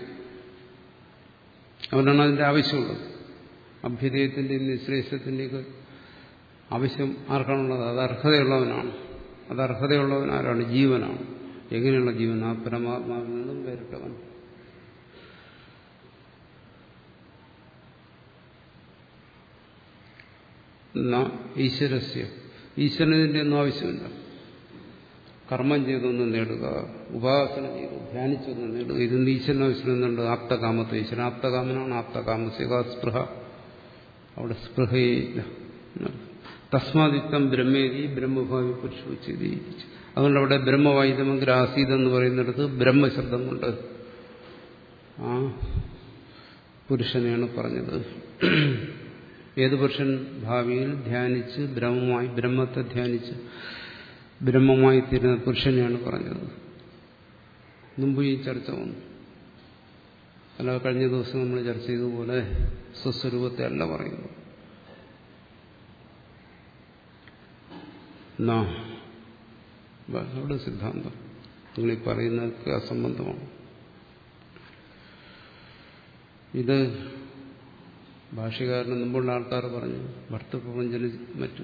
അവനാണ് അതിന്റെ ആവശ്യമുള്ളത്. അഭ്യുദയത്തിന്റെയും നിശ്രേയസത്തിന്റെയൊക്കെ ആവശ്യം ആർക്കാണുള്ളത്? അത് അർഹതയുള്ളവനാണ്. അത് അർഹതയുള്ളവൻ ആരാണ്? ജീവനാണ്. എങ്ങനെയുള്ള ജീവൻ? ആ പരമാത്മാവിൽ നിന്നും വേറിട്ടവൻ. ഈശ്വരസ്യ ഈശ്വരനിന്റെ ഒന്നും ആവശ്യമില്ല. കർമ്മം ചെയ്തൊന്നും നേടുക, ഉപാസന ചെയ്തു ധ്യാനിച്ചൊന്നും നേടുക, ഇതൊന്നും ഈശ്വരന് ആവശ്യമുണ്ട്. ആപ്തകാമത്തെ ഈശ്വരൻ ആപ്തകാമനാണ്. ആപ്തകാമസ്യ സ്പൃഹ, അവിടെ സ്പൃഹയില്ല. തസ്മാദിത്തം ബ്രഹ്മേതി ബ്രഹ്മഭാവി പുരുഷോച്ചതി. അതുകൊണ്ട് അവിടെ ബ്രഹ്മവായുധമഗ്ര ആസീത് എന്ന് പറയുന്നിടത്ത് ബ്രഹ്മശബ്ദം കൊണ്ട് ആ പുരുഷനെയാണ് പറഞ്ഞത്. ഏത് പുരുഷൻ? ഭാവിയിൽ ധ്യാനിച്ച് ബ്രഹ്മമായി ബ്രഹ്മത്തെ ധ്യാനിച്ച് ബ്രഹ്മമായി തീരുന്ന പുരുഷനെയാണ് പറഞ്ഞത്. മുമ്പ് ഈ ചർച്ച വന്നു. അല്ല, കഴിഞ്ഞ ദിവസം നമ്മൾ ചർച്ച ചെയ്തതുപോലെ സ്വസ്വരൂപത്തെ അല്ല പറയുന്നത്. എന്നാ അവിടെ സിദ്ധാന്തം നിങ്ങളീ പറയുന്നതൊക്കെ അസംബന്ധമാണ്. ഇത് ഭാഷ്യകാരന് മുമ്പുള്ള ആൾക്കാർ പറഞ്ഞു ഭർത്തൃപ്രപഞ്ചന മറ്റും.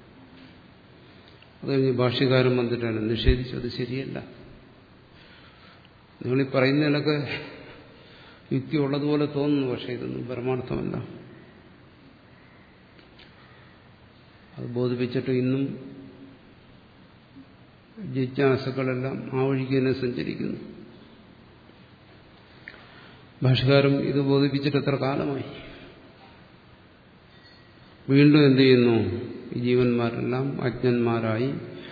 അത് കഴിഞ്ഞ് ഭാഷ്യകാരൻ വന്നിട്ടാണ് നിഷേധിച്ചു. അത് ശരിയല്ല. നിങ്ങളീ പറയുന്നതിലൊക്കെ യുക്തി ഉള്ളതുപോലെ തോന്നുന്നു, പക്ഷെ ഇതൊന്നും പരമാർത്ഥമല്ല. അത് ബോധിപ്പിച്ചിട്ട് ഇന്നും ജിജ്ഞാസുക്കളെല്ലാം ആ വഴിക്ക് തന്നെ സഞ്ചരിക്കുന്നു. ഭാഷ്യകാരൻ ഇത് ബോധിപ്പിച്ചിട്ട് എത്ര കാലമായി. വീണ്ടും എന്ത് ചെയ്യുന്നു? ഈ ജീവന്മാരെല്ലാം അജ്ഞന്മാരായി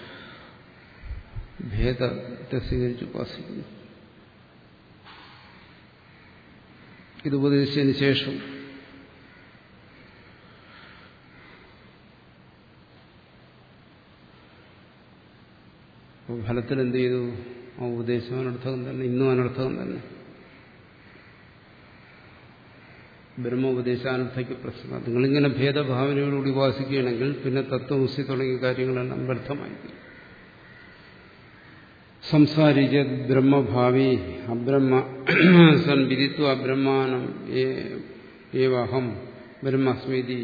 ഭേദത്തെ സ്വീകരിച്ച് ഉപാസിക്കുന്നു. ഇത് ഉപദേശിച്ചതിന് ശേഷം ഫലത്തിൽ എന്ത് ചെയ്തു? ആ ഉപദേശം അനർത്ഥകം തന്നെ, ഇന്നും അനർത്ഥകം തന്നെ. ബ്രഹ്മോപദേശാനർത്ഥയ്ക്ക് പ്രശ്നം. നിങ്ങളിങ്ങനെ ഭേദഭാവനയോടുകൂടി ഉപാസിക്കുകയാണെങ്കിൽ പിന്നെ തത്വമസി തുടങ്ങിയ കാര്യങ്ങളെല്ലാം വ്യർത്ഥമായി. സംസാരിച്ച ബ്രഹ്മഭാവി അബ്രഹ്മ സൻ വിദിത്വ അബ്രഹ്മാനം ഏവഹം ബ്രഹ്മസ്മീതി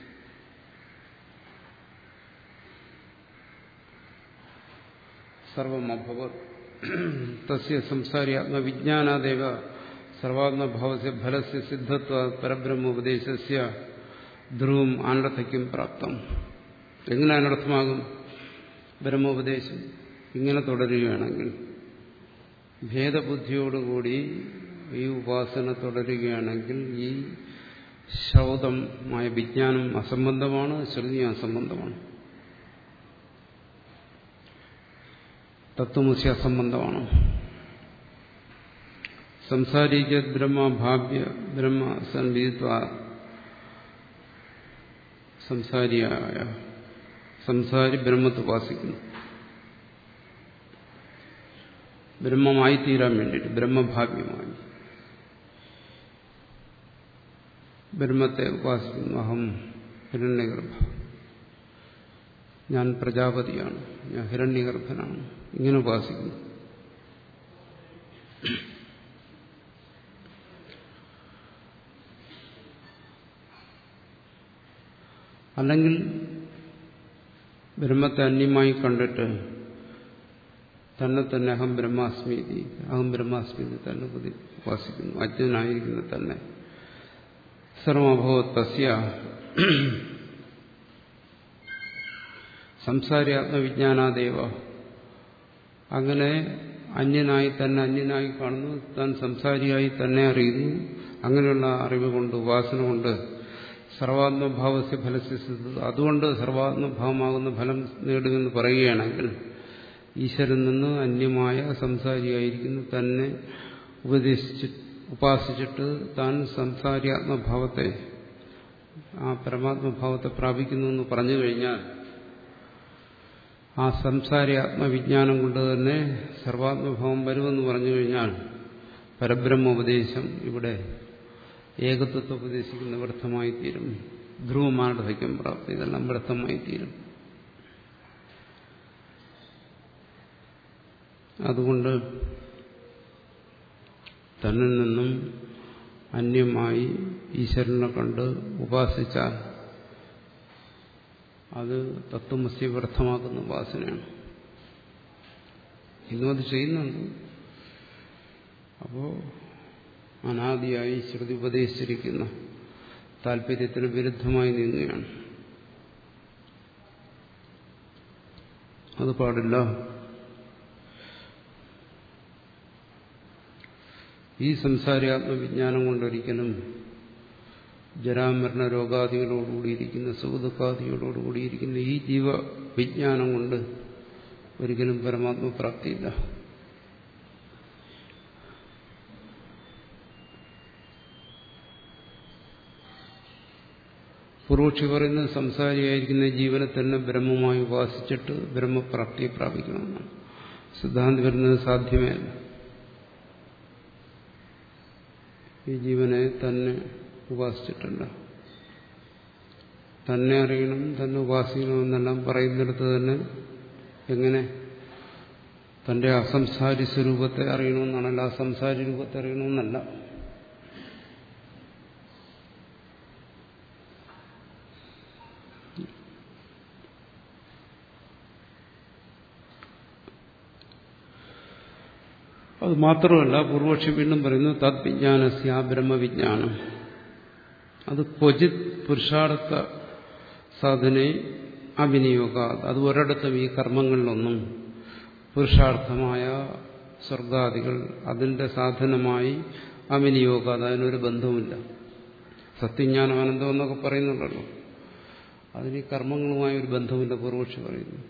സർവമഭവത് തസ്യ സംസാരി ആത്മവിജ്ഞാനാദേവ സർവാത്മഭാവസ്യ ഫലസ്യ സിദ്ധത്വ പരബ്രഹ്മോപദേശസ്യ ധ്രുവം അനർത്ഥയ്ക്കും പ്രാപ്തം. എങ്ങനെ അനർത്ഥമാകും? ബ്രഹ്മോപദേശം ഇങ്ങനെ തുടരുകയാണെങ്കിൽ, ഭേദബുദ്ധിയോടുകൂടി ഈ ഉപാസന തുടരുകയാണെങ്കിൽ ഈ ശ്രൗതമായ വിജ്ഞാനം അസംബന്ധമാണ്, ശ്രുതി അസംബന്ധമാണ്, തത്വമസി അസംബന്ധമാണ്. സംസാരിക്ക ബ്രഹ്മഭാവ്യ ബ്രഹ്മ സൻവിദിത്വ സംസാരിയായ സംസാരി ബ്രഹ്മത്തെ ഉപാസിക്കുന്നു. ബ്രഹ്മമായി തീരാൻ വേണ്ടിയിട്ട് ബ്രഹ്മഭാവ്യമായി ബ്രഹ്മത്തെ ഉപാസിക്കുന്നു. അഹം ഹിരണ്യഗർഭ, ഞാൻ പ്രജാപതിയാണ്, ഞാൻ ഹിരണ്യഗർഭനാണ്, ഇങ്ങനെ ഉപാസിക്കുന്നു. അല്ലെങ്കിൽ ബ്രഹ്മത്തെ അന്യമായി കണ്ടിട്ട് തന്നെ തന്നെ അഹം ബ്രഹ്മാസ്മീതി അഹം ബ്രഹ്മാസ്മീതി തന്നെ ഉപാസിക്കുന്നു. അജ്ഞനായിരിക്കുന്ന തന്നെ സർവമഭവത് തസ്യ സംസാരി ആത്മവിജ്ഞാനാദേവ, അങ്ങനെ അന്യനായി തന്നെ അന്യനായി കാണുന്നു, താൻ സംസാരിയായി തന്നെ അറിയുന്നു. അങ്ങനെയുള്ള അറിവ് കൊണ്ട്, ഉപാസന കൊണ്ട് സർവാത്മഭാവസ്യ ഫലസ്യ സിദ്ധ, അതുകൊണ്ട് സർവാത്മഭാവമാകുന്ന ഫലം നേടുമെന്ന് പറയുകയാണെങ്കിൽ ഈശ്വരൻ നിന്ന് അന്യമായ സംസാരിയായിരിക്കുന്നു തന്നെ ഉപദേശിച്ച് ഉപാസിച്ചിട്ട് താൻ സംസാരിയാത്മഭാവത്തെ, ആ പരമാത്മഭാവത്തെ പ്രാപിക്കുന്നു എന്ന് പറഞ്ഞു കഴിഞ്ഞാൽ ആ സംസാരി ആത്മവിജ്ഞാനം കൊണ്ട് തന്നെ സർവാത്മഭാവം വരുമെന്ന് പറഞ്ഞു കഴിഞ്ഞാൽ പരബ്രഹ്മോപദേശം ഇവിടെ ഏകത്വത്തെ ഉപദേശിക്കുന്ന വ്യർത്ഥമായി തീരും. ധ്രുവമാനർദ്ധയ്ക്കും പ്രാപ്തി, ഇതെല്ലാം വ്യർത്ഥമായി തീരും. അതുകൊണ്ട് തന്നിൽ നിന്നും അന്യമായി ഈശ്വരനെ കണ്ട് ഉപാസിച്ചാൽ അത് തത്വമസി വ്യർത്ഥമാക്കുന്ന ഉപാസനയാണ്. ഇന്നും അത് ചെയ്യുന്നുണ്ട്. അപ്പോൾ അനാദിയായി ശ്രുതി ഉപദേശിച്ചിരിക്കുന്ന താല്പര്യത്തിന് വിരുദ്ധമായി നീങ്ങുകയാണ്. അത് പാടില്ല. ഈ സംസാരി ആത്മവിജ്ഞാനം കൊണ്ടൊരിക്കലും ജരാമരണ രോഗാദികളോടുകൂടിയിരിക്കുന്ന സുഖദുഃഖാദികളോടുകൂടിയിരിക്കുന്ന ഈ ജീവവിജ്ഞാനം കൊണ്ട് ഒരിക്കലും പരമാത്മപ്രാപ്തിയില്ല. പൂർവക്ഷി പറയുന്നത് സംസാരിയായിരിക്കുന്ന ജീവനെ തന്നെ ബ്രഹ്മമായി ഉപാസിച്ചിട്ട് ബ്രഹ്മപ്രാപ്തിയെ പ്രാപിക്കണമെന്നാണ്. സിദ്ധാന്തം വരുന്നത് സാധ്യമേ അല്ല. ഈ ജീവനെ തന്നെ ഉപാസിച്ചിട്ടല്ല. തന്നെ അറിയണം, തന്നെ ഉപാസിക്കണമെന്നെല്ലാം പറയുന്നിടത്ത് തന്നെ എങ്ങനെ തന്റെ അസംസാരി സ്വരൂപത്തെ അറിയണമെന്നാണല്ല, അസംസാരി രൂപത്തെ അറിയണമെന്നല്ല. അത് മാത്രമല്ല, പൂർവക്ഷി വീണ്ടും പറയുന്നു തദ് വിജ്ഞാനസ്യ ബ്രഹ്മവിജ്ഞാനം അത് ക്വചിത് പുരുഷാർത്ഥ സാധനെ അവിനിയോഗ. അത് ഒരിടത്തും ഈ കർമ്മങ്ങളിലൊന്നും പുരുഷാർത്ഥമായ സ്വർഗാദികൾ അതിന്റെ സാധനമായി അവിനിയോഗ, അതിനൊരു ബന്ധവുമില്ല. സത്യജ്ഞാനം അനന്തം എന്നൊക്കെ പറയുന്നുണ്ടല്ലോ, അതിന് ഈ കർമ്മങ്ങളുമായ ഒരു ബന്ധമില്ല പൂർവക്ഷി പറയുന്നു.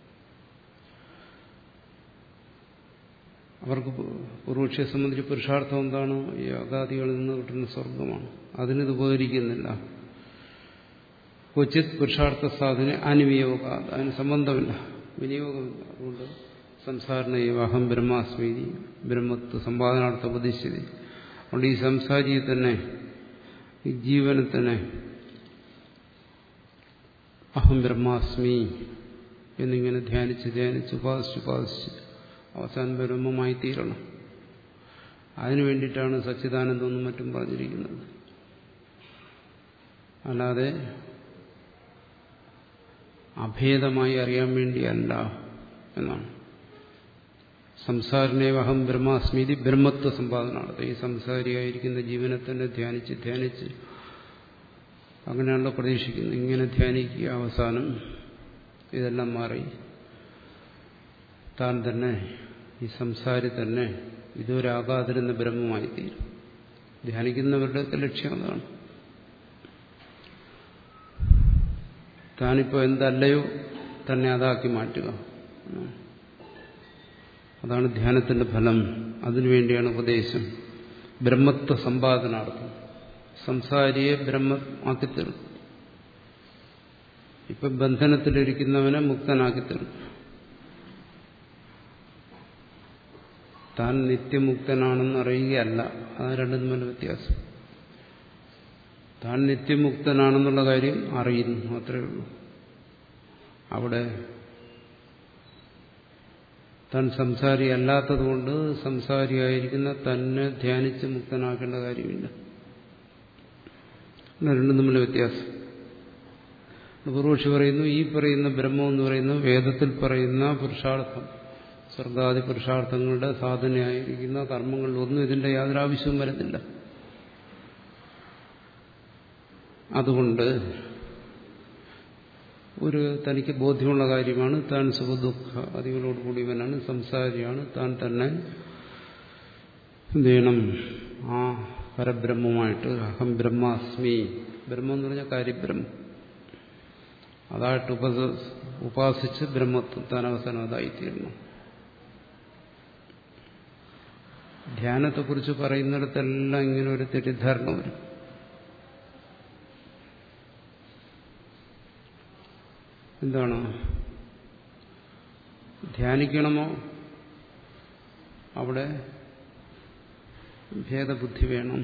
അവർക്ക് പൂർവക്ഷിയെ സംബന്ധിച്ച് പുരുഷാർത്ഥം എന്താണ്? ഈ അഗാദികളിൽ നിന്ന് കിട്ടുന്ന സ്വർഗമാണ്. അതിനിത് ഉപകരിക്കുന്നില്ല. ക്വചിത് പുരുഷാർത്ഥ സാധന അനിവിയോഗ, അതിന് സംബന്ധമില്ല, വിനിയോഗമില്ല. അതുകൊണ്ട് സംസാരണ അഹം ബ്രഹ്മാസ്മി ബ്രഹ്മത്വ സമ്പാദനാർത്ഥ ഉപദിശ്യതി. അതുകൊണ്ട് ഈ സംസാരിയെ തന്നെ, ഈ ജീവനെ തന്നെ അഹം ബ്രഹ്മാസ്മി എന്നിങ്ങനെ ധ്യാനിച്ച് ധ്യാനിച്ച് ഉപാസിച്ച് ഉപാസിച്ച് അവസാനം ബ്രഹ്മമായി തീരണം. അതിനു വേണ്ടിയിട്ടാണ് സച്ചിദാനന്ദമെന്നും മറ്റും പറഞ്ഞിരിക്കുന്നത്. അല്ലാതെ അഭേദമായി അറിയാൻ വേണ്ടിയല്ല എന്നാണ്. സംസാരിനേവഹം ബ്രഹ്മാസ്മീതി ബ്രഹ്മത്വ സമ്പാദനാർത്ഥ. ഈ സംസാരിയായിരിക്കുന്ന ജീവനെ തന്നെ ധ്യാനിച്ച് ധ്യാനിച്ച് അങ്ങനെയാണല്ലോ പ്രതീക്ഷിക്കുന്നത്. ഇങ്ങനെ ധ്യാനിക്കുക, അവസാനം ഇതെല്ലാം മാറി താൻ തന്നെ, ഈ സംസാരി തന്നെ ഇതൊരാകാതിരുന്ന ബ്രഹ്മമായി തീരും. ധ്യാനിക്കുന്നവരുടെ ലക്ഷ്യം അതാണ്. താനിപ്പോൾ എന്തല്ലയോ തന്നെ അതാക്കി മാറ്റുക. അതാണ് ധ്യാനത്തിന്റെ ഫലം. അതിനുവേണ്ടിയാണ് ഉപദേശം. ബ്രഹ്മത്വ സമ്പാദനാർത്ഥം സംസാരിയെ ബ്രഹ്മമാക്കി തീർക്കും. ഇപ്പം ബന്ധനത്തിലിരിക്കുന്നവനെ മുക്തനാക്കി തീർക്കും. താൻ നിത്യമുക്തനാണെന്ന് അറിയുകയല്ല, അത് രണ്ടും തമ്മിലുള്ള വ്യത്യാസം. താൻ നിത്യമുക്തനാണെന്നുള്ള കാര്യം അറിയുന്നു, മാത്രമേ ഉള്ളൂ. അവിടെ താൻ സംസാരി അല്ലാത്തതുകൊണ്ട് സംസാരിയായിരിക്കുന്ന തന്നെ ധ്യാനിച്ച് മുക്തനാക്കേണ്ട കാര്യമില്ല. രണ്ടും തമ്മിലുള്ള വ്യത്യാസം. പൂർവക്ഷി പറയുന്നു, ഈ പറയുന്ന ബ്രഹ്മം എന്ന് പറയുന്ന വേദത്തിൽ പറയുന്ന പുരുഷാർത്ഥം, സ്വർഗാദി പുരുഷാർത്ഥങ്ങളുടെ സാധനയായിരിക്കുന്ന കർമ്മങ്ങളിലൊന്നും ഇതിന്റെ യാതൊരു ആവശ്യവും വരുന്നില്ല. അതുകൊണ്ട് ഒരു തനിക്ക് ബോധ്യമുള്ള കാര്യമാണ്, താൻ സുഖദുഃഖ അതികളോടുകൂടിയവനാണ്, സംസാരിയാണ്, താൻ തന്നെ എന്ത് ചെയ്യണം? ആ പരബ്രഹ്മമായിട്ട് അഹം ബ്രഹ്മാസ്മി, ബ്രഹ്മം എന്ന് പറഞ്ഞാൽ കാര്യബ്രഹ്മം, അതായിട്ട് ഉപസ ഉപാസിച്ച് ബ്രഹ്മത്വം താൻ അവസാനം അതായിത്തീരണം. ധ്യാനത്തെക്കുറിച്ച് പറയുന്നിടത്തെല്ലാം ഇങ്ങനെ ഒരു തെറ്റിദ്ധാരണ വരും. എന്താണ്? ധ്യാനിക്കണമോ അവിടെ ഭേദബുദ്ധി വേണം,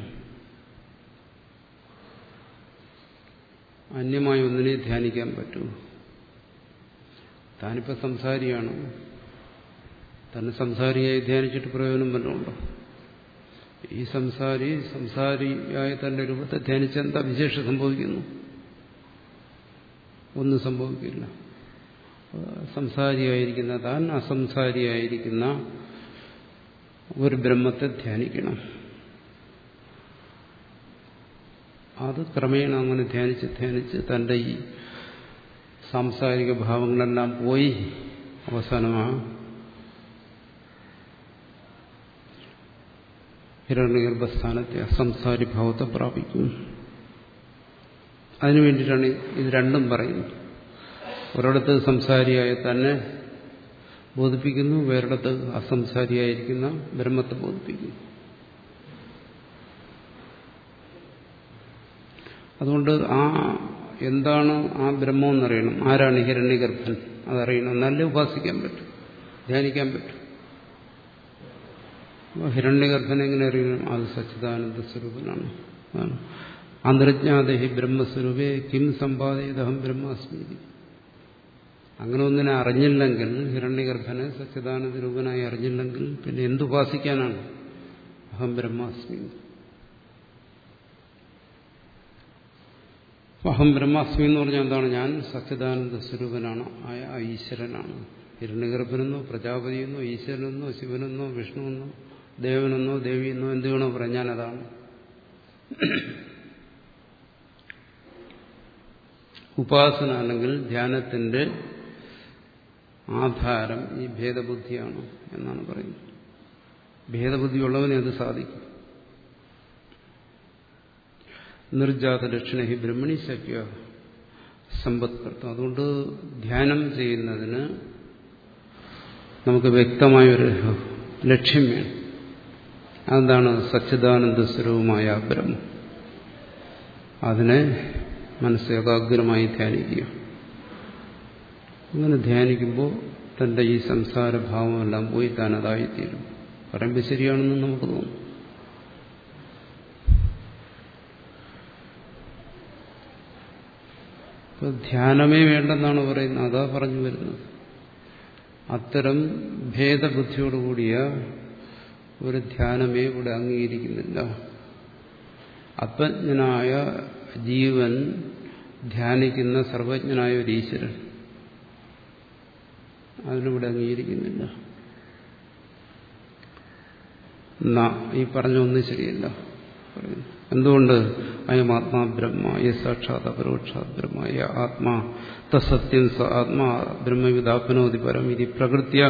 അന്യമായി ഒന്നിനെ ധ്യാനിക്കാൻ പറ്റൂ. താനിപ്പോൾ സംസാരിയാണ്, തന്നെ സംസാരിയായി ധ്യാനിച്ചിട്ട് പ്രയോജനം വല്ലതുണ്ടോ? ഈ സംസാരി സംസാരിയായ തന്റെ രൂപത്തെ ധ്യാനിച്ച് എന്താ വിശേഷം സംഭവിക്കുന്നു? ഒന്നും സംഭവിക്കില്ല. സംസാരിയായിരിക്കുന്ന താൻ അസംസാരിയായിരിക്കുന്ന ഒരു ബ്രഹ്മത്തെ ധ്യാനിക്കണം. അത് ക്രമേണ അങ്ങനെ ധ്യാനിച്ച് ധ്യാനിച്ച് തന്റെ ഈ സാംസാരിക ഭാവങ്ങളെല്ലാം പോയി അവസാനമാ ഹിരണ്യഗർഭസ്ഥാനത്തെ അസംസാരി ഭാവത്തെ പ്രാപിക്കും. അതിനു വേണ്ടിയിട്ടാണ് ഇത് രണ്ടും പറയുന്നത്. ഒരിടത്ത് സംസാരിയായ തന്നെ ബോധിപ്പിക്കുന്നു, വേറിടത്ത് അസംസാരിയായിരിക്കുന്ന ബ്രഹ്മത്തെ ബോധിപ്പിക്കുന്നു. അതുകൊണ്ട് ആ എന്താണ് ആ ബ്രഹ്മം എന്നറിയണം. ആരാണ് ഹിരണ്യഗർഭൻ അതറിയണം. നല്ല ഉപാസിക്കാൻ പറ്റും, ധ്യാനിക്കാൻ പറ്റും. ഹിരണ്യഗർഭൻ എങ്ങനെ അറിയണം? അത് സച്ചിദാനന്ദ സ്വരൂപനാണ്. അന്തർജ്ഞാതഹി ബ്രഹ്മസ്വരൂപേ കിം സമ്പാദിതഹം ബ്രഹ്മാസ്മി. അങ്ങനെ ഒന്നിനെ അറിഞ്ഞില്ലെങ്കിൽ, ഹിരണ്യഗർഭനെ സച്ചിദാനന്ദ രൂപനായി അറിഞ്ഞില്ലെങ്കിൽ പിന്നെ എന്തുപാസിക്കാനാണ്? അഹം ബ്രഹ്മാസ്മി. അഹം ബ്രഹ്മാസ്മി എന്ന് പറഞ്ഞാൽ എന്താണ്? ഞാൻ സച്ചിദാനന്ദ സ്വരൂപനാണ്, ആയ ഈശ്വരനാണ്. ഹിരണ്യഗർഭനെന്നോ പ്രജാപതിയെന്നോ ഈശ്വരനെന്നോ ശിവനെന്നോ വിഷ്ണുവെന്നോ ദേവനെന്നോ ദേവിയെന്നോ എന്ത് വേണോ പറയാം, ഞാനതാണ്. ഉപാസന അല്ലെങ്കിൽ ധ്യാനത്തിന്റെ ആധാരം ഈ ഭേദബുദ്ധിയാണ് എന്നാണ് പറയുന്നത്. ഭേദബുദ്ധിയുള്ളവനെ അത് സാധിക്കും. നിർജാത ലക്ഷണ ഹി ബ്രഹ്മണി ശക്യ സമ്പത്കർത്തം. അതുകൊണ്ട് ധ്യാനം ചെയ്യുന്നതിന് നമുക്ക് വ്യക്തമായൊരു ലക്ഷ്യം വേണം. അതെന്താണ്? സച്ചിദാനന്ദ സ്വരൂപമായ ബ്രഹ്മം. അതിനെ മനസ്സ് ഏകാഗ്രമായി ധ്യാനിക്കുക. അങ്ങനെ ധ്യാനിക്കുമ്പോൾ തന്റെ ഈ സംസാരഭാവമെല്ലാം പോയി താൻ അതായിത്തീരും. പറയുമ്പോൾ ശരിയാണെന്ന് നമുക്ക് തോന്നും. ധ്യാനമേ വേണ്ടെന്നാണ് പറയുന്നത്. അതാ പറഞ്ഞു വരുന്നത്. അത്തരം ഭേദബുദ്ധിയോടുകൂടിയ ഒരു ധ്യാനമേ ഇവിടെ അംഗീകരിക്കുന്നില്ല. ആത്മജ്ഞനായ ജീവൻ ധ്യാനിക്കുന്ന സർവജ്ഞനായ ഒരു ഈശ്വരൻ, അതിനിവിടെ അംഗീകരിക്കുന്നില്ല. ഈ പറഞ്ഞൊന്നും ശരിയല്ല. എന്തുകൊണ്ട്? അയമാത്മാ ബ്രഹ്മ യ സാക്ഷാത് അപരോക്ഷാത് ബ്രഹ്മ യ ആത്മാ തസത്യം സ ആത്മാ ബ്രഹ്മവിദാപ്നോതി പരം ഇതി പ്രകൃത്യ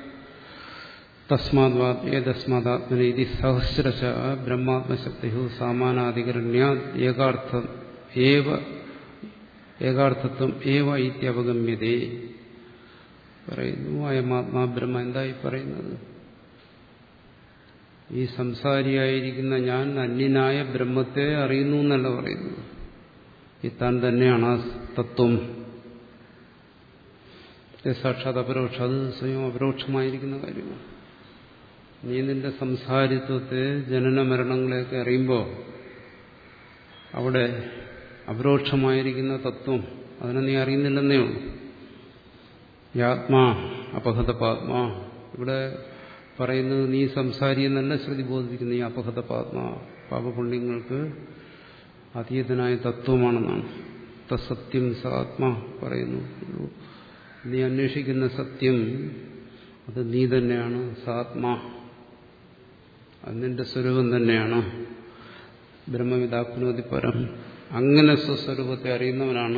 തസ്മാത് ഏതസ്മാത്മന ഇതി സഹസ്രശ ബ്രഹ്മാത്മശബ്ദയോ സാമാനാധികരണ്യാത് ഏകാർത്ഥം ഏവ ഏകാർത്ഥത്വം ഏവ ഇത്യവഗമ്യതേ പറയുന്നു. അയമാത്മാ ബ്രഹ്മ എന്തായി പറയുന്നത്? ഈ സംസാരിയായിരിക്കുന്ന ഞാൻ അന്യനായ ബ്രഹ്മത്തെ അറിയുന്നു എന്നല്ല പറയുന്നത്. ഈ താൻ തന്നെയാണ് ആ തത്വം. സാക്ഷാത് അപരോക്ഷം, അത് സ്വയം അപരോക്ഷമായിരിക്കുന്ന കാര്യമാണ്. നീ നിന്റെ സംസാരിത്വത്തെ, ജനന മരണങ്ങളെയൊക്കെ അറിയുമ്പോൾ അവിടെ അപരോക്ഷമായിരിക്കുന്ന തത്വം അതിനെ നീ അറിയുന്നില്ലെന്നേ ഉള്ളൂ. യാത്മാ അപഹത പാത്മാ. ഇവിടെ പറയുന്നത് നീ സംസാരി എന്നല്ല ശ്രുതി ബോധിപ്പിക്കുന്നത്. ഈ അപഹത പാത്മാ പാപപുണ്യങ്ങൾക്ക് അതീതനായ തത്വമാണെന്നാണ്. തസത്യം സ ആത്മാ പറയുന്നു. നീ അന്വേഷിക്കുന്ന സത്യം അത് നീ തന്നെയാണ്. സാത്മാ അത് നിന്റെ സ്വരൂപം തന്നെയാണ്. ബ്രഹ്മവിദാപ്നോതി പരം. അങ്ങനെ സ്വസ്വരൂപത്തെ അറിയുന്നവനാണ്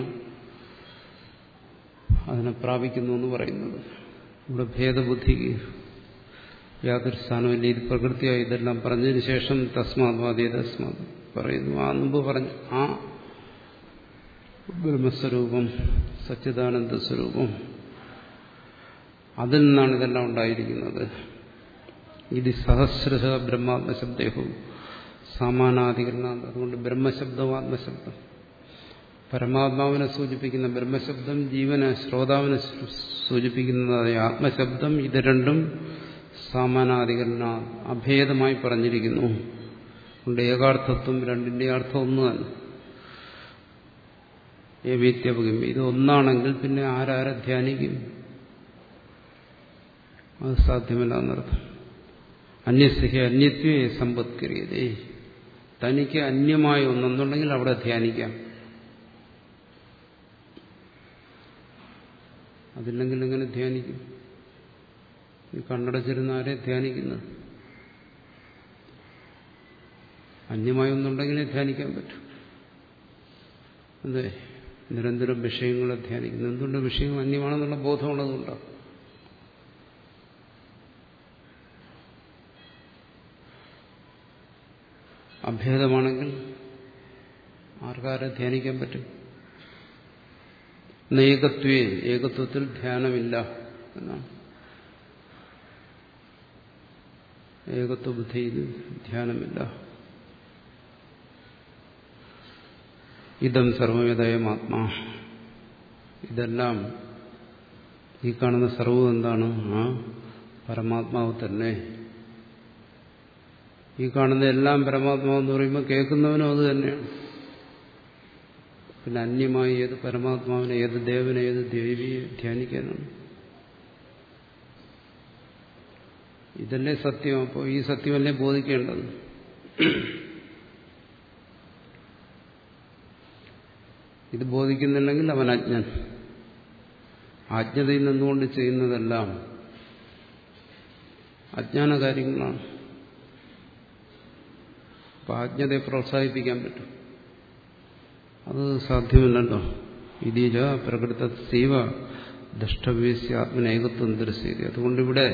അതിനെ പ്രാപിക്കുന്നു എന്ന് പറയുന്നത്. ഇവിടെ ഭേദബുദ്ധിക്ക് യാതൊരു സ്ഥാനമില്ല. ഇത് പ്രകൃതിയായി ഇതെല്ലാം പറഞ്ഞതിന് ശേഷം തസ്മാദ്വാദി തസ്മാത് പറയുന്നു. ആ മുമ്പ് പറഞ്ഞു ആ ബ്രഹ്മസ്വരൂപം, സച്ചിദാനന്ദ സ്വരൂപം, അതിൽ നിന്നാണ് ഇതെല്ലാം ഉണ്ടായിരിക്കുന്നത്. ഇത് സഹസ്രശ ബ്രഹ്മാത്മശബ്ദേഹു സാമാനാധികരണ. അതുകൊണ്ട് ബ്രഹ്മശബ്ദവും ആത്മശബ്ദം, പരമാത്മാവിനെ സൂചിപ്പിക്കുന്ന ബ്രഹ്മശബ്ദം, ജീവനെ ശ്രോതാവിനെ സൂചിപ്പിക്കുന്നതായ ആത്മശബ്ദം, ഇത് രണ്ടും സാമാനാധികരണ അഭേദമായി പറഞ്ഞിരിക്കുന്നു. അതുകൊണ്ട് ഏകാർത്ഥത്വം രണ്ടിന്റെ അർത്ഥം ഒന്ന് തന്നെ. ഏവീത്യപകം ഇത് ഒന്നാണെങ്കിൽ പിന്നെ ആരാരെ ധ്യാനിക്കും? അത് സാധ്യമല്ല എന്നർത്ഥം. അന്യസ്യ അന്യത്വേ സമ്പത്കരിയതേ. തനിക്ക് അന്യമായ ഒന്നെന്നുണ്ടെങ്കിൽ അവിടെ ധ്യാനിക്കാം. അതില്ലെങ്കിൽ എങ്ങനെ ധ്യാനിക്കും? ഈ കണ്ണടച്ചിരുന്ന ആരെ ധ്യാനിക്കുന്നത്? അന്യമായ ഒന്നുണ്ടെങ്കിലേ ധ്യാനിക്കാൻ പറ്റും. അതെ, നിരന്തരം വിഷയങ്ങളെ ധ്യാനിക്കുന്നു. എന്തുകൊണ്ട്? വിഷയം അന്യമാണെന്നുള്ള ബോധമുള്ളതുകൊണ്ടാണ്. അഭേദമാണെങ്കിൽ ആർക്കാരെ ധ്യാനിക്കാൻ പറ്റും? ഏകത്വേ, ഏകത്വത്തിൽ ധ്യാനമില്ല എന്നാണ്. ഏകത്വ ബുദ്ധിയിൽ ധ്യാനമില്ല. ഇതം സർവവേദയം ആത്മാ, ഇതെല്ലാം ഈ കാണുന്ന സർവ്വം എന്താണ്? ആ പരമാത്മാവ് തന്നെ. ഈ കാണുന്ന എല്ലാം പരമാത്മാവെന്ന് പറയുമ്പോൾ കേൾക്കുന്നവനും അത് തന്നെയാണ്. പിന്നെ അന്യമായി ഏത് പരമാത്മാവിനെ, ഏത് ദേവനെ, ഏത് ദേവിയെ ധ്യാനിക്കാനാണ്? ഇതല്ലേ സത്യം. അപ്പോൾ ഈ സത്യമല്ലേ ബോധിക്കേണ്ടത്? ഇത് ബോധിക്കുന്നില്ലെങ്കിൽ അവൻ അജ്ഞൻ. അജ്ഞതയിൽ നിന്നുകൊണ്ട് ചെയ്യുന്നതെല്ലാം അജ്ഞാന കാര്യങ്ങളാണ്. അപ്പം അജ്ഞതയെ പ്രോത്സാഹിപ്പിക്കാൻ പറ്റും? അത് സാധ്യമല്ലല്ലോ. ഇതീജ പ്രകൃത സീവ ദഷ്ടവ്യസ്യ ആത്മനേകത്വം ദർശിക്കുക. അതുകൊണ്ടിവിടെ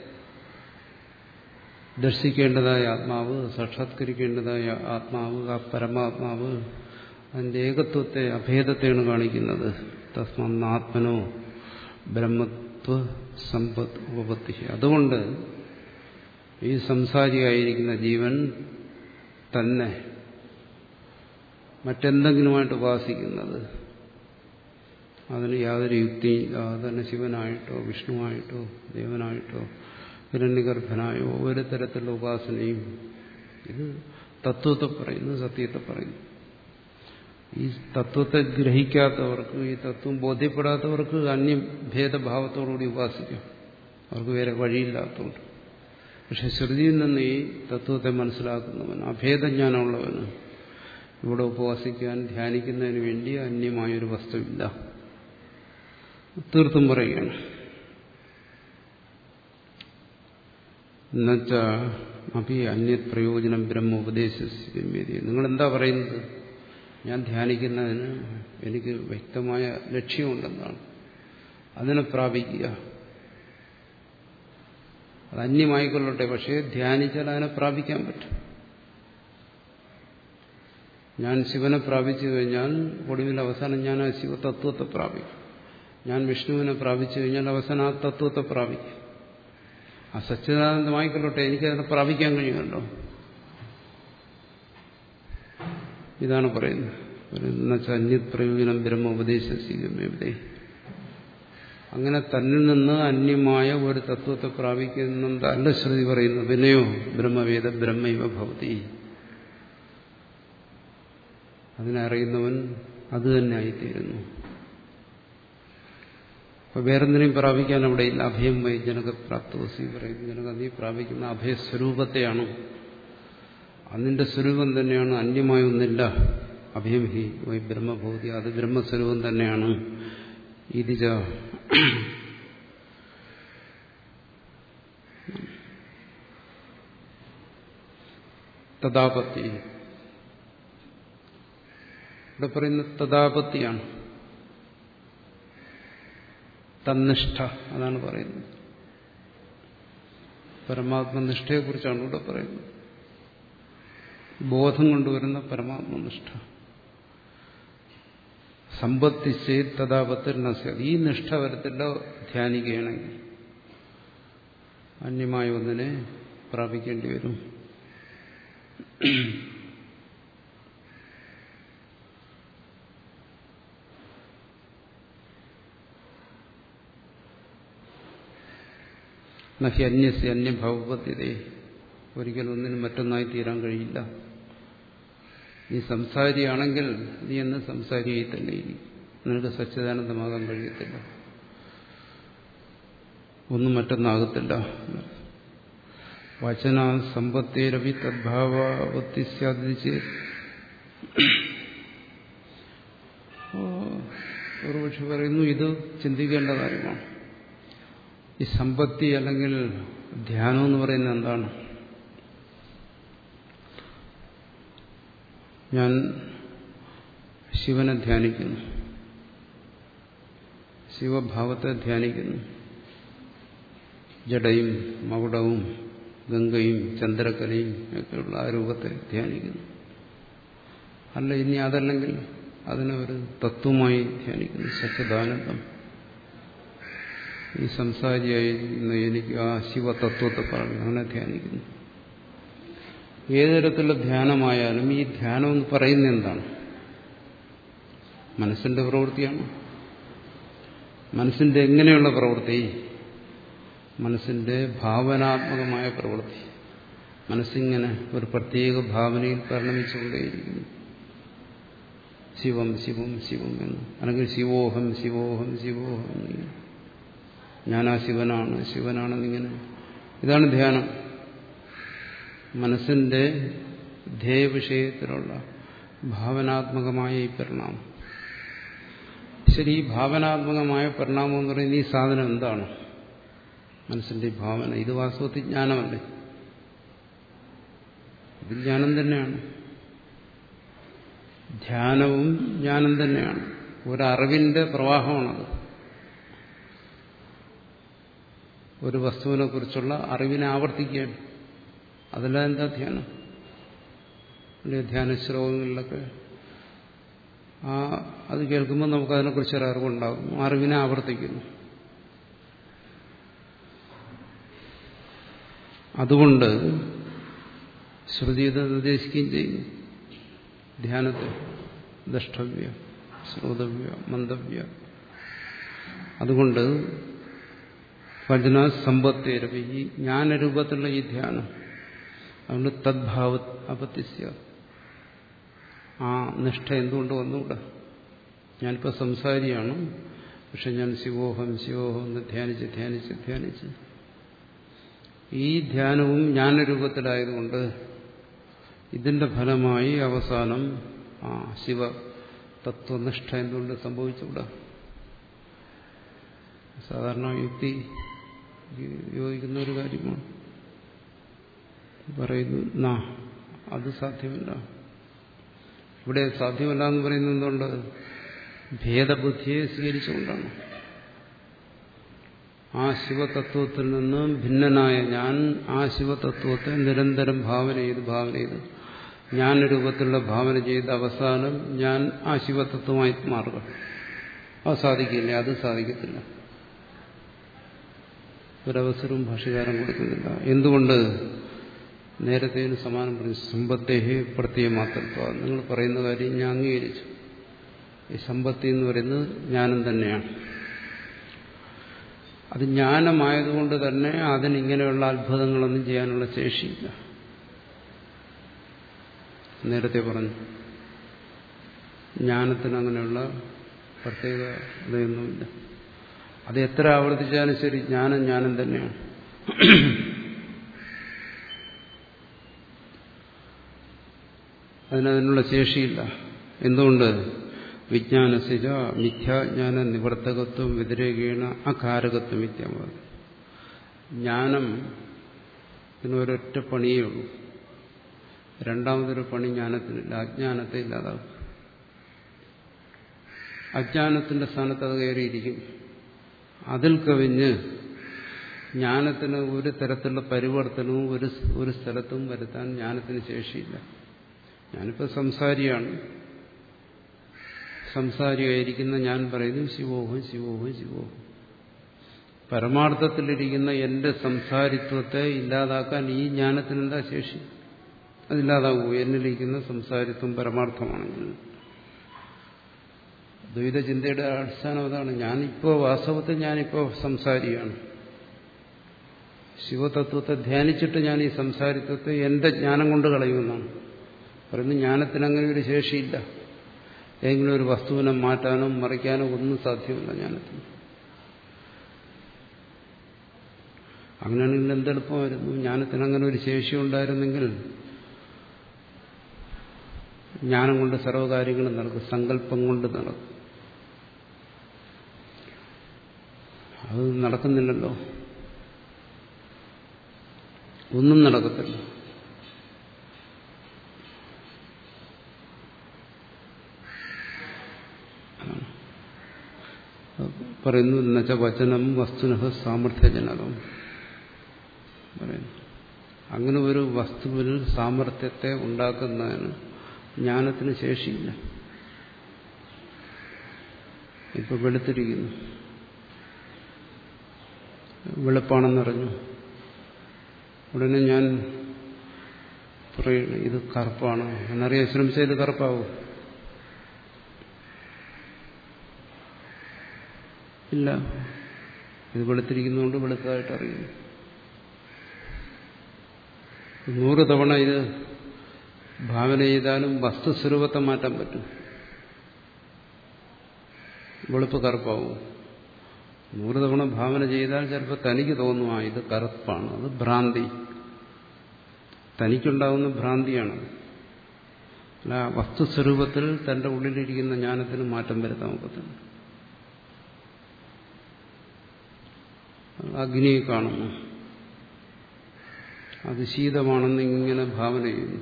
ദർശിക്കേണ്ടതായ ആത്മാവ്, സാക്ഷാത്കരിക്കേണ്ടതായ ആത്മാവ്, ആ പരമാത്മാവ് അതിന്റെ ഏകത്വത്തെ, അഭേദത്തെയാണ് കാണിക്കുന്നത്. തസ്മാത്മനോ ബ്രഹ്മത്വ സമ്പത്ത് ഉപപത്തി. അതുകൊണ്ട് ഈ സംസാരിയായിരിക്കുന്ന ജീവൻ തന്നെ മറ്റെന്തെങ്കിലുമായിട്ട് ഉപാസിക്കുന്നത്, അതിന് യാതൊരു യുക്തിയില്ല. തന്നെ ശിവനായിട്ടോ വിഷ്ണുവായിട്ടോ ദേവനായിട്ടോ ഹിരണ്യഗർഭനായോ ഒരു തരത്തിലുള്ള ഉപാസനയും, ഇത് തത്വത്തെ പറയുന്നു, സത്യത്തെ പറയുന്നു. ഈ തത്വത്തെ ഗ്രഹിക്കാത്തവർക്ക്, ഈ തത്വം ബോധ്യപ്പെടാത്തവർക്ക് അന്യഭേദഭാവത്തോടുകൂടി ഉപാസിക്കാം. അവർക്ക് വേറെ വഴിയില്ലാത്തതുകൊണ്ട്. പക്ഷെ ശ്രുതിയിൽ നിന്ന് ഈ തത്വത്തെ മനസ്സിലാക്കുന്നവൻ, അഭേദജ്ഞാനമുള്ളവന് ഇവിടെ ഉപവാസിക്കാൻ, ധ്യാനിക്കുന്നതിന് വേണ്ടി അന്യമായൊരു വസ്തുവില്ല. തീർത്തും പറയുകയാണ്. എന്നുവെച്ചാ അപ്പി അന്യത് പ്രയോജനം ബ്രഹ്മ ഉപദേശിച്ച് നിങ്ങളെന്താ പറയുന്നത്? ഞാൻ ധ്യാനിക്കുന്നതിന് എനിക്ക് വ്യക്തമായ ലക്ഷ്യമുണ്ടെന്നാണ്. അതിനെ പ്രാപിക്കുക. അത് അന്യമായിക്കൊള്ളട്ടെ, പക്ഷേ ധ്യാനിച്ചാൽ അതിനെ പ്രാപിക്കാൻ പറ്റും. ഞാൻ ശിവനെ പ്രാപിച്ചു കഴിഞ്ഞാൽ ഒടുവിൽ അവസാനം ഞാൻ ആ ശിവതത്വത്തെ പ്രാപിക്കും. ഞാൻ വിഷ്ണുവിനെ പ്രാപിച്ചു കഴിഞ്ഞാൽ അവസാനം ആ തത്വത്തെ പ്രാപിക്കും. ആ സച്ചിദാനന്ദമായിക്കൊള്ളട്ടെ, എനിക്കതിനെ പ്രാപിക്കാൻ കഴിയുമല്ലോ. ഇതാണ് പറയുന്നത്. എന്നുവെച്ചാൽ അന്യത് പ്രയോജനം ബ്രഹ്മ ഉപദേശിക്കുമെവിടെ. അങ്ങനെ തന്നിൽ നിന്ന് അന്യമായ ഒരു തത്വത്തെ പ്രാപിക്കുന്നതല്ല ശ്രുതി പറയുന്നത്. പിന്നെയോ ബ്രഹ്മവേദ ബ്രഹ്മൈവ ഭവതി. അതിനെ അറിയുന്നവൻ അത് തന്നെ ആയിത്തീരുന്നു. അപ്പൊ വേറെന്തിനേയും പ്രാപിക്കാൻ അവിടെ ഇല്ല. അഭയം വൈ ജനക പ്രാപ്തോസി പറയുന്നു. ജനക നീ പ്രാപിക്കുന്ന അഭയസ്വരൂപത്തെയാണ്. അതിന്റെ സ്വരൂപം തന്നെയാണ്, അന്യമായ ഒന്നില്ല. അഭയം ഹി വൈ ബ്രഹ്മഭൂതി, അത് ബ്രഹ്മസ്വരൂപം തന്നെയാണ്. ഇതിജ തദാപത്തി. ഇവിടെ പറയുന്ന തദാപത്തിയാണ്, തന്നിഷ്ഠ. അതാണ് പറയുന്നത്. പരമാത്മനിഷ്ഠയെക്കുറിച്ചാണ് ഇവിടെ പറയുന്നത്. ബോധം കൊണ്ടുവരുന്ന പരമാത്മനിഷ്ഠ. സമ്പത്തി ചെയ്ത് തഥാപത്തിൽ നസ്യ. ഈ നിഷ്ഠ വരത്തില്ല ധ്യാനിക്കുകയാണെങ്കിൽ. അന്യമായ ഒന്നിനെ പ്രാപിക്കേണ്ടി വരും. നഹി അന്യസ്യ അന്യഭാവപത്യതേ. ഒരിക്കലും ഒന്നിനും മറ്റൊന്നായി തീരാൻ കഴിയില്ല. നീ സംസാരിയാണെങ്കിൽ നീ എന്ന് സംസാരിയായി തന്നെ ഇരിക്കും. നിനക്ക് സച്ചിദാനന്ദമാകാൻ കഴിയത്തില്ല. ഒന്നും മറ്റൊന്നാകത്തില്ല. വചന സമ്പത്തേരവി തദ്ഭാവത്തി സാധിച്ച് ഒരുപക്ഷെ പറയുന്നു, ഇത് ചിന്തിക്കേണ്ട കാര്യമാണ്. ഈ സമ്പത്തി അല്ലെങ്കിൽ ധ്യാനം എന്ന് പറയുന്നത് എന്താണ്? ഞാൻ ശിവനെ ധ്യാനിക്കുന്നു, ശിവഭാവത്തെ ധ്യാനിക്കുന്നു. ജഡയും മകുടവും ഗംഗയും ചന്ദ്രക്കലയും ഒക്കെയുള്ള ആ രൂപത്തെ ധ്യാനിക്കുന്നു. അല്ല, ഇനി അതല്ലെങ്കിൽ അതിനെ ഒരു തത്വമായി ധ്യാനിക്കുന്നു. സച്ചിദാനന്ദം. ഈ സംസാരിയായിരിക്കുന്ന എനിക്ക് ആ ശിവതത്വത്തെ പറഞ്ഞു അങ്ങനെ ധ്യാനിക്കുന്നു. ഏതു തരത്തിലുള്ള ധ്യാനമായാലും ഈ ധ്യാനം എന്ന് പറയുന്നത് എന്താണ്? മനസ്സിന്റെ പ്രവൃത്തിയാണ്. മനസ്സിന്റെ എങ്ങനെയുള്ള പ്രവൃത്തി? മനസ്സിന്റെ ഭാവനാത്മകമായ പ്രവൃത്തി. മനസ്സിങ്ങനെ ഒരു പ്രത്യേക ഭാവനയിൽ പരിണമിച്ചുകൊണ്ടേയിരിക്കുന്നു. ശിവം ശിവം ശിവം എന്ന്, അല്ലെങ്കിൽ ശിവോഹം ശിവോഹം ശിവോഹം എന്നിങ്ങനെ, ഞാനാ ശിവനാണ് ശിവനാണെന്നിങ്ങനെ. ഇതാണ് ധ്യാനം. മനസ്സിന്റെ ധ്യേയവിഷയത്തിലുള്ള ഭാവനാത്മകമായ ഈ പരിണാമം. ശരി, ഈ ഭാവനാത്മകമായ പരിണാമം എന്ന് പറയുന്ന ഈ സാധനം എന്താണ്? മനസ്സിന്റെ ഭാവന. ഇത് വാസ്തവത്തിൽ ജ്ഞാനമല്ലേ? ഇത് ജ്ഞാനം തന്നെയാണ്. ധ്യാനവും ജ്ഞാനം തന്നെയാണ്. ഒരറിവിന്റെ പ്രവാഹമാണത്. ഒരു വസ്തുവിനെ കുറിച്ചുള്ള അറിവിനെ ആവർത്തിക്കുകയാണ്. അതല്ല എന്താ ധ്യാനം? ധ്യാന ശ്ലോകങ്ങളിലൊക്കെ ആ അത് കേൾക്കുമ്പോൾ നമുക്ക് അതിനെക്കുറിച്ചൊരു അറിവുണ്ടാകും. അറിവിനെ ആവർത്തിക്കുന്നു. അതുകൊണ്ട് ശ്രുതി ഇത് നിർദ്ദേശിക്കുകയും ചെയ്യുന്നു. ധ്യാനത്തെ ദ്രഷ്ടവ്യ ശ്രോതവ്യ മന്തവ്യ. അതുകൊണ്ട് ഭജന സമ്പത്തേരവി, ഈ ജ്ഞാനരൂപത്തിലുള്ള ഈ ധ്യാനം, അതുകൊണ്ട് തദ്ഭാവ അപത്യസ്യ, ആ നിഷ്ഠ എന്തുകൊണ്ട് വന്നുകൂടാ? ഞാനിപ്പോൾ സംസാരിയാണ്, പക്ഷെ ഞാൻ ശിവോഹം ശിവോഹം എന്ന് ധ്യാനിച്ച് ധ്യാനിച്ച് ധ്യാനിച്ച് ഈ ധ്യാനവും ജ്ഞാനരൂപത്തിലായതുകൊണ്ട് ഇതിന്റെ ഫലമായി അവസാനം ആ ശിവ തത്വനിഷ്ഠ എന്തുകൊണ്ട് സംഭവിച്ചുകൂടാ? സാധാരണ യുക്തി യോജിക്കുന്ന ഒരു കാര്യമാണ്. പറയുന്നു നാ അത് സാധ്യമല്ല. ഇവിടെ സാധ്യമല്ല എന്ന് പറയുന്നത് എന്തുകൊണ്ട്? ഭേദബുദ്ധിയെ സ്വീകരിച്ചുകൊണ്ടാണ്. ആ ശിവതത്വത്തിൽ നിന്ന് ഭിന്നനായ ഞാൻ ആ ശിവതത്വത്തെ നിരന്തരം ഭാവന ചെയ്ത് ഭാവന ചെയ്ത് ജ്ഞാനരൂപത്തിലുള്ള ഭാവന ചെയ്ത് അവസാനം ഞാൻ ആ ശിവതത്വമായി മാറുക. അത് സാധിക്കില്ല, അത് സാധിക്കത്തില്ല. ഒരവസരവും ഭാഷ്യകാരൻ കൊടുക്കുന്നില്ല. എന്തുകൊണ്ട്? നേരത്തെ സമാനം പറഞ്ഞു, സമ്പത്തേഹി പ്രത്യയമാത്രത്വ. നിങ്ങൾ പറയുന്ന കാര്യം ഞാൻ അംഗീകരിച്ചു. ഈ സമ്പത്തി എന്ന് പറയുന്നത് ജ്ഞാനം തന്നെയാണ്. അത് ജ്ഞാനമായതുകൊണ്ട് തന്നെ അതിനിങ്ങനെയുള്ള അത്ഭുതങ്ങളൊന്നും ചെയ്യാനുള്ള ശേഷിയില്ല. നേരത്തെ പറഞ്ഞു, ജ്ഞാനത്തിന് അങ്ങനെയുള്ള പ്രത്യേകതയൊന്നുമില്ല. അത് എത്ര ആവർത്തിച്ചാലും ശരി, ജ്ഞാനം ജ്ഞാനം തന്നെയാണ്. അതിനതിനുള്ള ശേഷിയില്ല. എന്തുകൊണ്ട്? വിജ്ഞാനസിജ മിഥ്യാജ്ഞാന നിവർത്തകത്വം വ്യതിരേകേണ അകാരകത്വം മിഥ്യാവാദം. ജ്ഞാനം ഇതിനൊരൊറ്റ പണിയേ ഉള്ളൂ. രണ്ടാമതൊരു പണി ജ്ഞാനത്തിനില്ല. അജ്ഞാനത്തെ ഇല്ലാതാകും. അജ്ഞാനത്തിന്റെ സ്ഥാനത്ത് അത് കയറിയിരിക്കും. അതിൽ കവിഞ്ഞ് ജ്ഞാനത്തിന് ഒരു തരത്തിലുള്ള പരിവർത്തനവും ഒരു ഒരു സ്ഥലത്തും വരുത്താൻ ജ്ഞാനത്തിന് ശേഷിയില്ല. ഞാനിപ്പോൾ സംസാരിയാണ്. സംസാരിയായിരിക്കുന്ന ഞാൻ പറയുന്നു ശിവോഹം ശിവോഹം ശിവോഹം. പരമാർത്ഥത്തിലിരിക്കുന്ന എന്റെ സംസാരിത്വത്തെ ഇല്ലാതാക്കാൻ ഈ ജ്ഞാനത്തിനെന്താ ശേഷി? അതില്ലാതാകൂ. എന്നിലിരിക്കുന്ന സംസാരിത്വം പരമാർത്ഥമാണെങ്കിൽ. ദ്വൈതചിന്തയുടെ അടിസ്ഥാനം അതാണ്. ഞാനിപ്പോൾ വാസ്തവത്തിൽ ഞാനിപ്പോൾ സംസാരിയാണ്. ശിവതത്വത്തെ ധ്യാനിച്ചിട്ട് ഞാൻ ഈ സംസാരിത്വത്തെ എന്റെ ജ്ഞാനം കൊണ്ട് കളയുമെന്നാണ് പറയുന്നത്. ജ്ഞാനത്തിന് അങ്ങനെ ഒരു ശേഷിയില്ല. ഏതെങ്കിലും ഒരു വസ്തുവിനെ മാറ്റാനോ മറിക്കാനോ ഒന്നും സാധ്യമല്ല ജ്ഞാനത്തിന്. അങ്ങനെയാണെങ്കിൽ എന്തെളുപ്പമായിരുന്നു. ജ്ഞാനത്തിന് അങ്ങനെ ഒരു ശേഷി ഉണ്ടായിരുന്നെങ്കിൽ ജ്ഞാനം കൊണ്ട് സർവ്വകാര്യങ്ങളും നടക്കും, സങ്കല്പം കൊണ്ട് നടക്കും. അത് നടക്കുന്നില്ലല്ലോ. ഒന്നും നടക്കത്തില്ല. പറയുന്നു എന്നുവെച്ചാൽ വചനം വസ്തുനഃ സാമർഥ്യജനകം പറയുന്നു. അങ്ങനെ ഒരു വസ്തുവിൽ സാമർത്ഥ്യത്തെ ഉണ്ടാക്കുന്നതിന് ജ്ഞാനത്തിന് ശേഷിയില്ല. ഇപ്പൊ വെളുത്തിരിക്കുന്നു, വെളുപ്പാണെന്നറിഞ്ഞു, ഉടനെ ഞാൻ പറയുന്നു ഇത് കറുപ്പാണ് എന്നറിയാൻ ശ്രമിച്ചാൽ ഇത് കറുപ്പാവും? ഇല്ല. ഇത് വെളുത്തിരിക്കുന്നതുകൊണ്ട് വെളുത്തതായിട്ട് അറിയുന്നു. നൂറ് തവണ ഇത് ഭാവന ചെയ്താലും വസ്തുസ്വരൂപത്തെ മാറ്റാൻ പറ്റും. വെളുപ്പ് കറുപ്പാവും. നൂറ് തവണ ഭാവന ചെയ്താൽ ചിലപ്പോൾ തനിക്ക് തോന്നും ആ ഇത് കറുപ്പാണ്. അത് ഭ്രാന്തി, തനിക്കുണ്ടാകുന്ന ഭ്രാന്തിയാണ്. അല്ല, വസ്തുസ്വരൂപത്തിൽ തന്റെ ഉള്ളിലിരിക്കുന്ന ജ്ഞാനത്തിന് മാറ്റം വരുത്താൻ ഒക്കത്തില്ല. അഗ്നിയെ കാണുന്നു, അത് ശീതമാണെന്ന് ഇങ്ങനെ ഭാവന ചെയ്യുന്നു.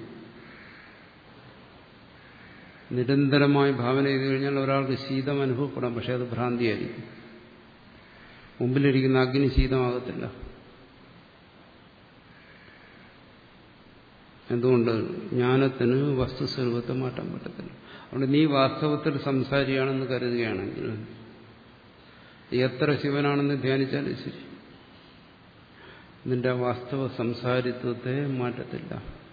നിരന്തരമായി ഭാവന ചെയ്തു കഴിഞ്ഞാൽ ഒരാൾക്ക് ശീതം അനുഭവപ്പെടാം, പക്ഷെ അത് ഭ്രാന്തിയായിരിക്കും. മുമ്പിലിരിക്കുന്ന അഗ്നി ശീതമാകത്തില്ല. എന്തുകൊണ്ട്? ജ്ഞാനത്തിന് വസ്തുസ്വരൂപത്തെ മാറ്റാൻ പറ്റത്തില്ല. അതുകൊണ്ട് നീ വാസ്തവത്തിൽ സംസാരിയാണെന്ന് കരുതുകയാണെങ്കിൽ എത്ര ശിവനാണെന്ന് ധ്യാനിച്ചാലും ശരി, നിന്റെ വാസ്തവ സംസാരിത്വത്തെ മാറ്റത്തില്ല.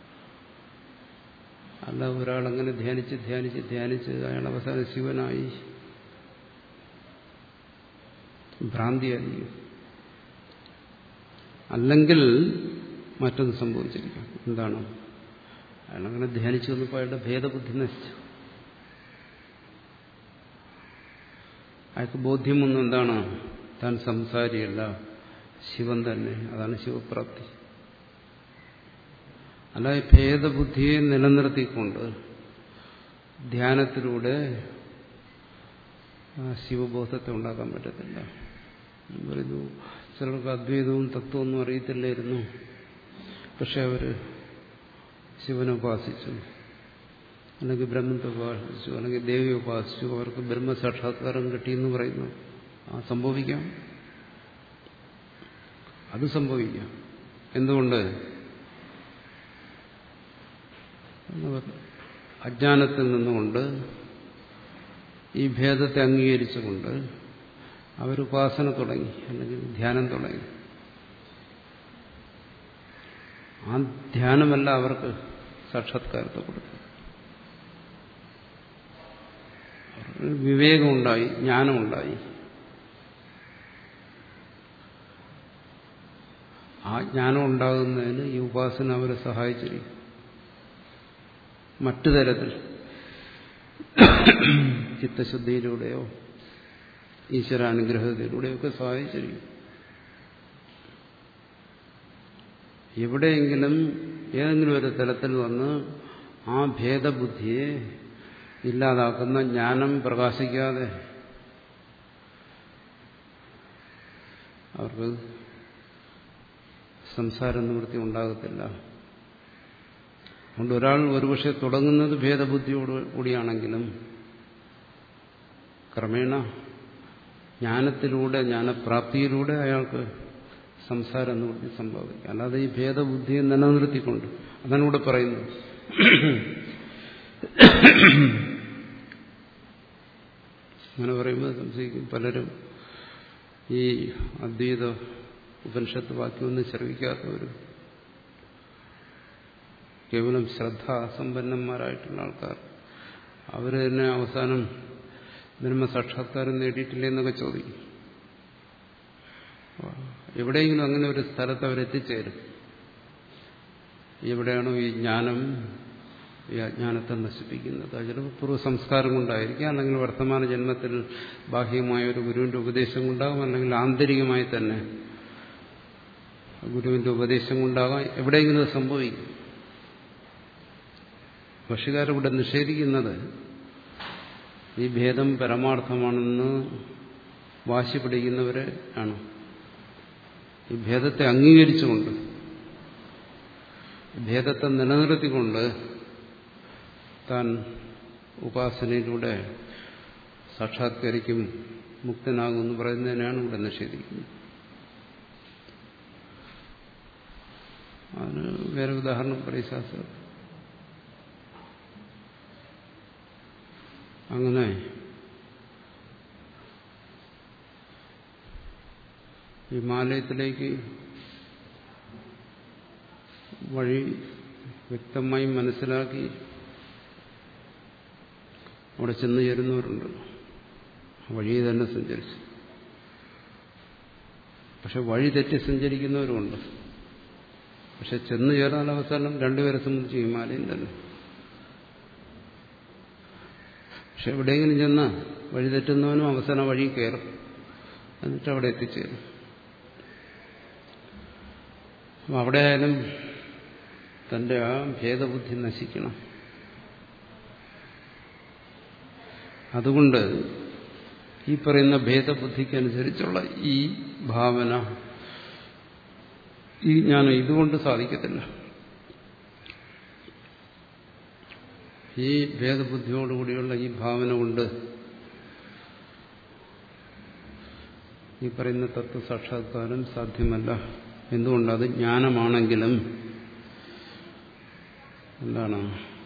അല്ല, ഒരാളങ്ങനെ ധ്യാനിച്ച് ധ്യാനിച്ച് ധ്യാനിച്ച് അയാൾ അവസാനം ശിവനായി, ഭ്രാന്തിയായിരിക്കും. അല്ലെങ്കിൽ മറ്റൊന്ന് സംഭവിച്ചിരിക്കാം. എന്താണ്? അയാളങ്ങനെ ധ്യാനിച്ചു വന്നപ്പോൾ അയാളുടെ ഭേദബുദ്ധി നശിച്ചു. അയാൾക്ക് ബോധ്യം വന്നു എന്താണ്? താൻ സംസാരിയല്ല, ശിവൻ തന്നെ. അതാണ് ശിവപ്രാപ്തി. അല്ല, ഭേദബുദ്ധിയെ നിലനിർത്തിക്കൊണ്ട് ധ്യാനത്തിലൂടെ ശിവബോധത്തെ ഉണ്ടാക്കാൻ പറ്റത്തില്ല. പറയുന്നു, ചിലർക്ക് അദ്വൈതവും തത്വമൊന്നും അറിയത്തില്ലായിരുന്നു, പക്ഷെ അവര് ശിവനെ ഉപാസിച്ചു, അല്ലെങ്കിൽ ബ്രഹ്മത്തെ ഉപാസിച്ചു, അല്ലെങ്കിൽ ദേവിയെ ഉപാസിച്ചു, അവർക്ക് ബ്രഹ്മസാക്ഷാത്കാരം കിട്ടിയെന്ന് പറയുന്നു. ആ സംഭവിക്കാം, അത് സംഭവിക്കാം. എന്തുകൊണ്ട്? അജ്ഞാനത്തിൽ നിന്നുകൊണ്ട് ഈ ഭേദത്തെ അംഗീകരിച്ചുകൊണ്ട് അവർ ഉപാസന തുടങ്ങി, അല്ലെങ്കിൽ ധ്യാനം തുടങ്ങി. ആ ധ്യാനമല്ല അവർക്ക് സാക്ഷാത്കാരത്തെ കൊടുത്തു. വിവേകമുണ്ടായി, ജ്ഞാനമുണ്ടായി. ആ ജ്ഞാനം ഉണ്ടാകുന്നതിന് ഈ ഉപാസന അവരെ സഹായിച്ചിരിക്കും. മറ്റു തരത്തിൽ ചിത്തശുദ്ധിയിലൂടെയോ ഈശ്വരാനുഗ്രഹത്തിലൂടെയോ ഒക്കെ സഹായിച്ചിരിക്കും. എവിടെയെങ്കിലും ഏതെങ്കിലും ഒരു തലത്തിൽ വന്ന് ആ ഭേദബുദ്ധിയെ ഇല്ലാതാക്കുന്ന ജ്ഞാനം പ്രകാശിക്കാതെ അവർക്ക് സംസാര നിവൃത്തി ഉണ്ടാകത്തില്ല. അതുകൊണ്ട് ഒരാൾ ഒരുപക്ഷെ തുടങ്ങുന്നത് ഭേദബുദ്ധിയോട് കൂടിയാണെങ്കിലും ക്രമേണ ജ്ഞാനത്തിലൂടെ, ജ്ഞാനപ്രാപ്തിയിലൂടെ അയാൾക്ക് സംസാര നിവൃത്തി സംഭവിക്കും. അല്ലാതെ ഈ ഭേദബുദ്ധിയെ നിലനിർത്തിക്കൊണ്ട്, അതാണ് ഇവിടെ പറയുന്നത്. അങ്ങനെ പറയുമ്പോൾ സംശയിക്കും പലരും, ഈ അദ്വൈത ഉപനിഷത്ത് വാക്യമൊന്നും ശ്രവിക്കാത്തവരും കേവലം ശ്രദ്ധാസമ്പന്നന്മാരായിട്ടുള്ള ആൾക്കാർ, അവർ തന്നെ അവസാനം ബ്രഹ്മസാക്ഷാത്കാരം നേടിയിട്ടില്ലേ എന്നൊക്കെ ചോദിക്കും. എവിടെയെങ്കിലും അങ്ങനെ ഒരു സ്ഥലത്ത് അവരെത്തിച്ചേരും. എവിടെയാണോ ഈ ജ്ഞാനം ഈ അജ്ഞാനത്തെ നശിപ്പിക്കുന്നത്? അത് ചിലപ്പോൾ പൂർവ്വ സംസ്കാരം കൊണ്ടായിരിക്കും, അല്ലെങ്കിൽ വർത്തമാന ജന്മത്തിൽ ബാഹ്യമായ ഒരു ഗുരുവിന്റെ ഉപദേശം കൊണ്ടാകും, അല്ലെങ്കിൽ ആന്തരികമായി തന്നെ ഗുരുവിന്റെ ഉപദേശം കൊണ്ടാകാം. എവിടെയെങ്കിലും അത് സംഭവിക്കും. ഭാഷ്യകാരൻ നിഷേധിക്കുന്നത് ഈ ഭേദം പരമാർത്ഥമാണെന്ന് വാശി പിടിക്കുന്നവരെ ആണ്. ഈ ഭേദത്തെ അംഗീകരിച്ചുകൊണ്ട്, ഭേദത്തെ നിലനിർത്തിക്കൊണ്ട് താൻ ഉപാസനയിലൂടെ സാക്ഷാത്കരിക്കും, മുക്തനാകുമെന്ന് പറയുന്നതിനാണ് ഇവിടെ നിഷേധിക്കുന്നത്. അതിന് വേറെ ഉദാഹരണം പറയും ശാസ്ത്രം. അങ്ങനെ ഹിമാലയത്തിലേക്ക് വഴി വ്യക്തമായി മനസ്സിലാക്കി അവിടെ ചെന്ന് ചേരുന്നവരുണ്ട്. വഴി തന്നെ സഞ്ചരിച്ചു. പക്ഷെ വഴി തെറ്റി സഞ്ചരിക്കുന്നവരുമുണ്ട്. പക്ഷെ ചെന്ന് ചേർന്നാൽ അവസാനം രണ്ടുപേരെ സംബന്ധിച്ച് ഹിമാലയം തന്നെ. പക്ഷെ എവിടെയെങ്കിലും ചെന്ന് വഴി തെറ്റുന്നവനും അവസാനം വഴി കയറും, എന്നിട്ട് അവിടെ എത്തിച്ചേരും. അപ്പം അവിടെ ആയാലും തന്റെ ആ ഭേദബുദ്ധി നശിക്കണം. അതുകൊണ്ട് ഈ പറയുന്ന ഭേദബുദ്ധിക്കനുസരിച്ചുള്ള ഈ ഭാവന, ഈ ജ്ഞാനം ഇതുകൊണ്ട് സാധിക്കത്തില്ല. ഈ ഭേദബുദ്ധിയോടുകൂടിയുള്ള ഈ ഭാവന കൊണ്ട് ഈ പറയുന്ന തത്വസാക്ഷാത്കാരം സാധ്യമല്ല. എന്തുകൊണ്ടത് ജ്ഞാനമാണെങ്കിലും എന്താണ്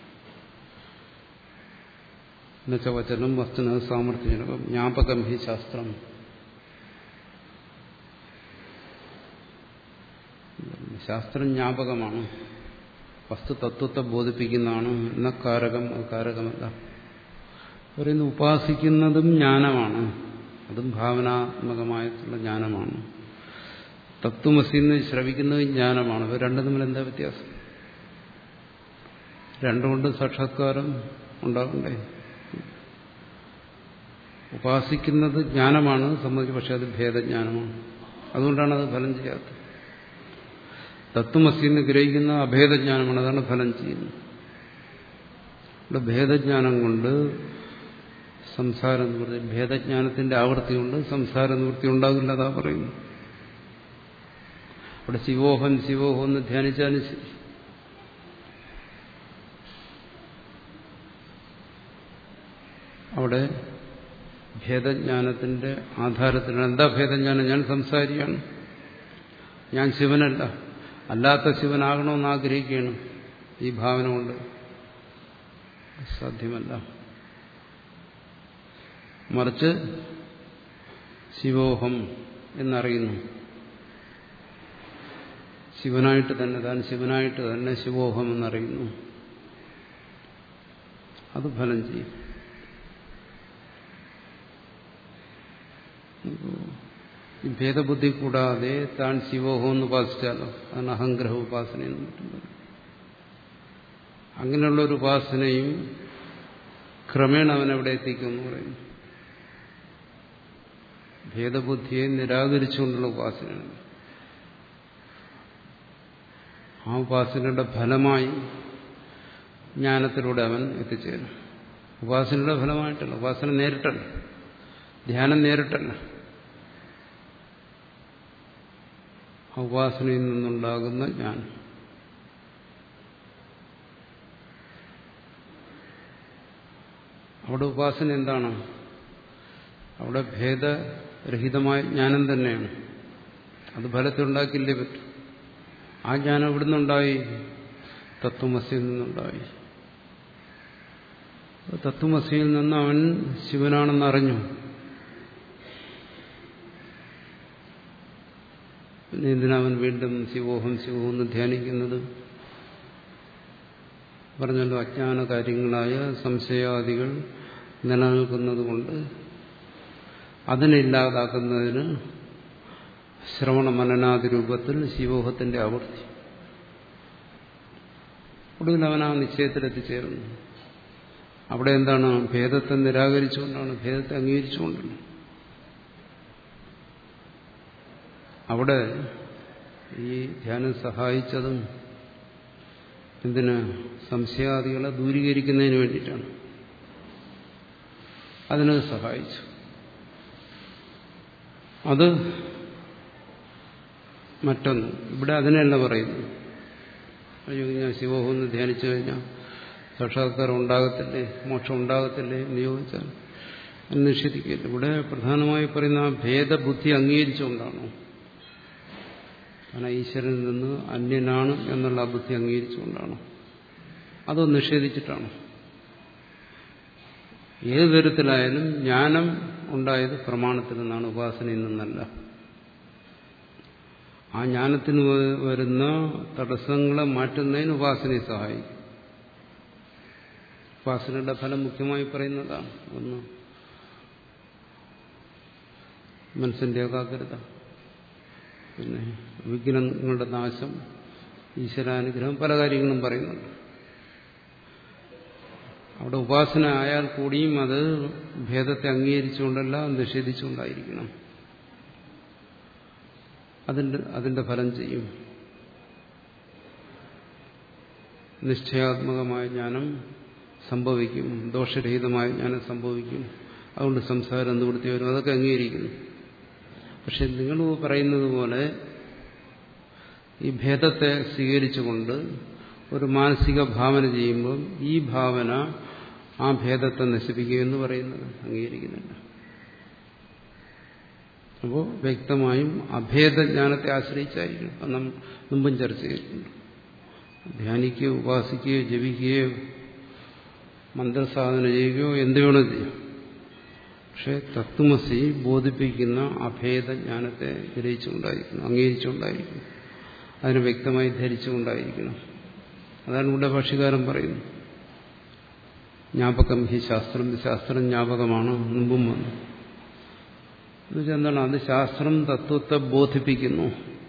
എന്നുവെച്ചാൽ വചനം വസ്തുന സാമർഥ്യം ജ്ഞാപകം ഹി ശാസ്ത്രം. ശാസ്ത്രം ജ്ഞാപകമാണ്, വസ്തു തത്വത്തെ ബോധിപ്പിക്കുന്നതാണ്. എന്ന കാരകം അത് കാരകമല്ല. പറയുന്ന ഉപാസിക്കുന്നതും ജ്ഞാനമാണ്, അതും ഭാവനാത്മകമായിട്ടുള്ള ജ്ഞാനമാണ്. തത്വമസിന്ന് ശ്രവിക്കുന്നതും ജ്ഞാനമാണ്. ഇവ രണ്ടും തമ്മിൽ എന്താ വ്യത്യാസം? രണ്ടുകൊണ്ട് സാക്ഷാത്കാരം ഉണ്ടാകണ്ടേ? ഉപാസിക്കുന്നത് ജ്ഞാനമാണ് സംബന്ധിച്ച്, പക്ഷെ അത് ഭേദജ്ഞാനമാണ്. അതുകൊണ്ടാണ് അത് ഫലം ചെയ്യാത്തത്. തത്വമസിന്ന് ഗ്രഹിക്കുന്ന അഭേദജ്ഞാനമാണ്, അതാണ് ഫലം ചെയ്യുന്നത്. ഇവിടെ ഭേദജ്ഞാനം കൊണ്ട് സംസാര നിവൃത്തി, ഭേദജ്ഞാനത്തിന്റെ ആവൃത്തി കൊണ്ട് സംസാര നിവൃത്തി ഉണ്ടാകില്ല, അതാ പറയുന്നു. അവിടെ ശിവോഹം ശിവോഹം എന്ന് ധ്യാനിച്ചാലും ശരി, അവിടെ ഭേദജ്ഞാനത്തിന്റെ ആധാരത്തിലാണ്. എന്താ ഭേദജ്ഞാനം? ഞാൻ സംസാരിയാണ്, ഞാൻ ശിവനല്ല, അല്ലാത്ത ശിവനാകണമെന്ന് ആഗ്രഹിക്കുകയാണ്. ഈ ഭാവന കൊണ്ട് സാധ്യമല്ല. മറിച്ച് ശിവോഹം എന്നറിയുന്നു, ശിവനായിട്ട് തന്നെ, താൻ ശിവനായിട്ട് തന്നെ ശിവോഹം എന്നറിയുന്നു. അത് ഫലം ചെയ്യും. ഈ ഭേദബുദ്ധി കൂടാതെ താൻ ശിവോഹം എന്ന് ഉപാസിച്ചാലോ, അതാണ് അഹംഗ്രഹ ഉപാസന എന്ന് പറ്റുന്നത്. അങ്ങനെയുള്ള ഒരു ഉപാസനയും ക്രമേണ അവനെവിടെ എത്തിക്കുമെന്ന് പറയുന്നു. ഭേദബുദ്ധിയെ നിരാകരിച്ചുകൊണ്ടുള്ള ഉപാസനയാണ്. ആ ഉപാസനയുടെ ഫലമായി ജ്ഞാനത്തിലൂടെ അവൻ എത്തിച്ചേരും. ഉപാസനയുടെ ഫലമായിട്ടല്ല, ഉപാസന നേരിട്ടല്ല, ധ്യാനം നേരിട്ടല്ല. ആ ഉപാസനയിൽ നിന്നുണ്ടാകുന്ന ജ്ഞാനം. അവിടെ ഉപാസന എന്താണ്? അവിടെ ഭേദരഹിതമായ ജ്ഞാനം തന്നെയാണ്. അത് ഫലത്തെ ഉണ്ടാക്കില്ലേ പറ്റും. ആ ജ്ഞാനം എവിടുന്നുണ്ടായി? തത്വമസിയിൽ നിന്നുണ്ടായി. തത്വമസിയിൽ നിന്ന് അവൻ ശിവനാണെന്നറിഞ്ഞു. പിന്നെ എന്തിനവൻ വീണ്ടും ശിവോഹം ശിവോഹം എന്ന് ധ്യാനിക്കുന്നത്? പറഞ്ഞല്ലോ, അജ്ഞാന കാര്യങ്ങളായ സംശയാദികൾ നിലനിൽക്കുന്നത് കൊണ്ട് അതിനില്ലാതാക്കുന്നതിന് ശ്രവണ മനനാദി രൂപത്തിൽ ശിവോഹത്തിന്റെ ആവൃത്തി. ഒടുവിൽ അവൻ ആ നിശ്ചയത്തിലെത്തിച്ചേരുന്നു. അവിടെ എന്താണ്? ഭേദത്തെ നിരാകരിച്ചുകൊണ്ടാണ്, ഭേദത്തെ അംഗീകരിച്ചുകൊണ്ടാണ്. അവിടെ ഈ ധ്യാനം സഹായിച്ചതും എന്തിന്? സംശയാദികളെ ദൂരീകരിക്കുന്നതിന് വേണ്ടിയിട്ടാണ്. അതിനത് സഹായിച്ചു. അത് മറ്റൊന്ന്. ഇവിടെ അതിനെയല്ല പറയുന്നു. അയ്യോ, ഞാൻ ശിവോഹം എന്ന് ധ്യാനിച്ചു കഴിഞ്ഞാൽ സാക്ഷാത്കാരം ഉണ്ടാകത്തില്ലേ, മോക്ഷം ഉണ്ടാകത്തില്ലേ എന്ന് ചോദിച്ചാൽ നിഷേധിക്കില്ല. ഇവിടെ പ്രധാനമായി പറയുന്ന ആ ഭേദബുദ്ധി അംഗീകരിച്ചുകൊണ്ടാണോ? കാരണം ഈശ്വരനിൽ നിന്ന് അന്യനാണ് എന്നുള്ള ബുദ്ധി അംഗീകരിച്ചുകൊണ്ടാണ്. അത് നിഷേധിച്ചിട്ടാണ്. ഏത് തരത്തിലായാലും ജ്ഞാനം ഉണ്ടായത് പ്രമാണത്തിൽ നിന്നാണ്, ഉപാസനയിൽ നിന്നല്ല. ആ ജ്ഞാനത്തിന് വരുന്ന തടസ്സങ്ങളെ മാറ്റുന്നതിന് ഉപാസനയെ സഹായിക്കും. ഉപാസനയുടെ ഫലം മുഖ്യമായി പറയുന്നതാണ്. ഒന്ന്, മനസ്സിന്റെ ഏകാഗ്രത, പിന്നെ വിഘ്നങ്ങളുടെ നാശം, ഈശ്വരാനുഗ്രഹം, പല കാര്യങ്ങളും പറയുന്നുണ്ട്. അവിടെ ഉപാസന ആയാൽ കൂടിയും അത് ഭേദത്തെ അംഗീകരിച്ചുകൊണ്ടല്ല, നിഷേധിച്ചുകൊണ്ടായിരിക്കണം. അതിന്റെ അതിന്റെ ഫലം ചെയ്യും. നിശ്ചയാത്മകമായ ജ്ഞാനം സംഭവിക്കും, ദോഷരഹിതമായ ജ്ഞാനം സംഭവിക്കും. അതുകൊണ്ട് സംസാരം നിവൃത്തി വരും, അതൊക്കെ അംഗീകരിക്കുന്നു. പക്ഷെ നിങ്ങൾ പറയുന്നത് പോലെ ഈ ഭേദത്തെ സ്വീകരിച്ചുകൊണ്ട് ഒരു മാനസിക ഭാവന ചെയ്യുമ്പോൾ ഈ ഭാവന ആ ഭേദത്തെ നശിപ്പിക്കുക എന്ന് പറയുന്നത് അംഗീകരിക്കുന്നില്ല. അപ്പോൾ വ്യക്തമായും അഭേദജ്ഞാനത്തെ ആശ്രയിച്ചായിരിക്കും. അത് നാം മുമ്പും ചർച്ച ചെയ്തിട്ടുണ്ട്. ധ്യാനിക്കുകയോ ഉപാസിക്കുകയോ ജപിക്കുകയോ മന്ത്രസാധന ചെയ്യുകയോ എന്ത് വേണോ ചെയ്യും. പക്ഷെ തത്വമസി ബോധിപ്പിക്കുന്ന അഭേദജ്ഞാനത്തെ ഗ്രഹിച്ചുകൊണ്ടായിരിക്കണം, അംഗീകരിച്ചുകൊണ്ടായിരിക്കണം, അതിനെ വ്യക്തമായി ധരിച്ചുകൊണ്ടായിരിക്കണം. അതാണ് ഇവിടെ ഭാഷ്യകാരൻ പറയുന്നത്. ജ്ഞാപകം ഹി ശാസ്ത്രം, ശാസ്ത്രം ജ്ഞാപകമാണ്, മുമ്പും വന്നു. എന്നുവെച്ചാൽ എന്താണ്? അത് ശാസ്ത്രം തത്വത്തെ ബോധിപ്പിക്കുന്നു.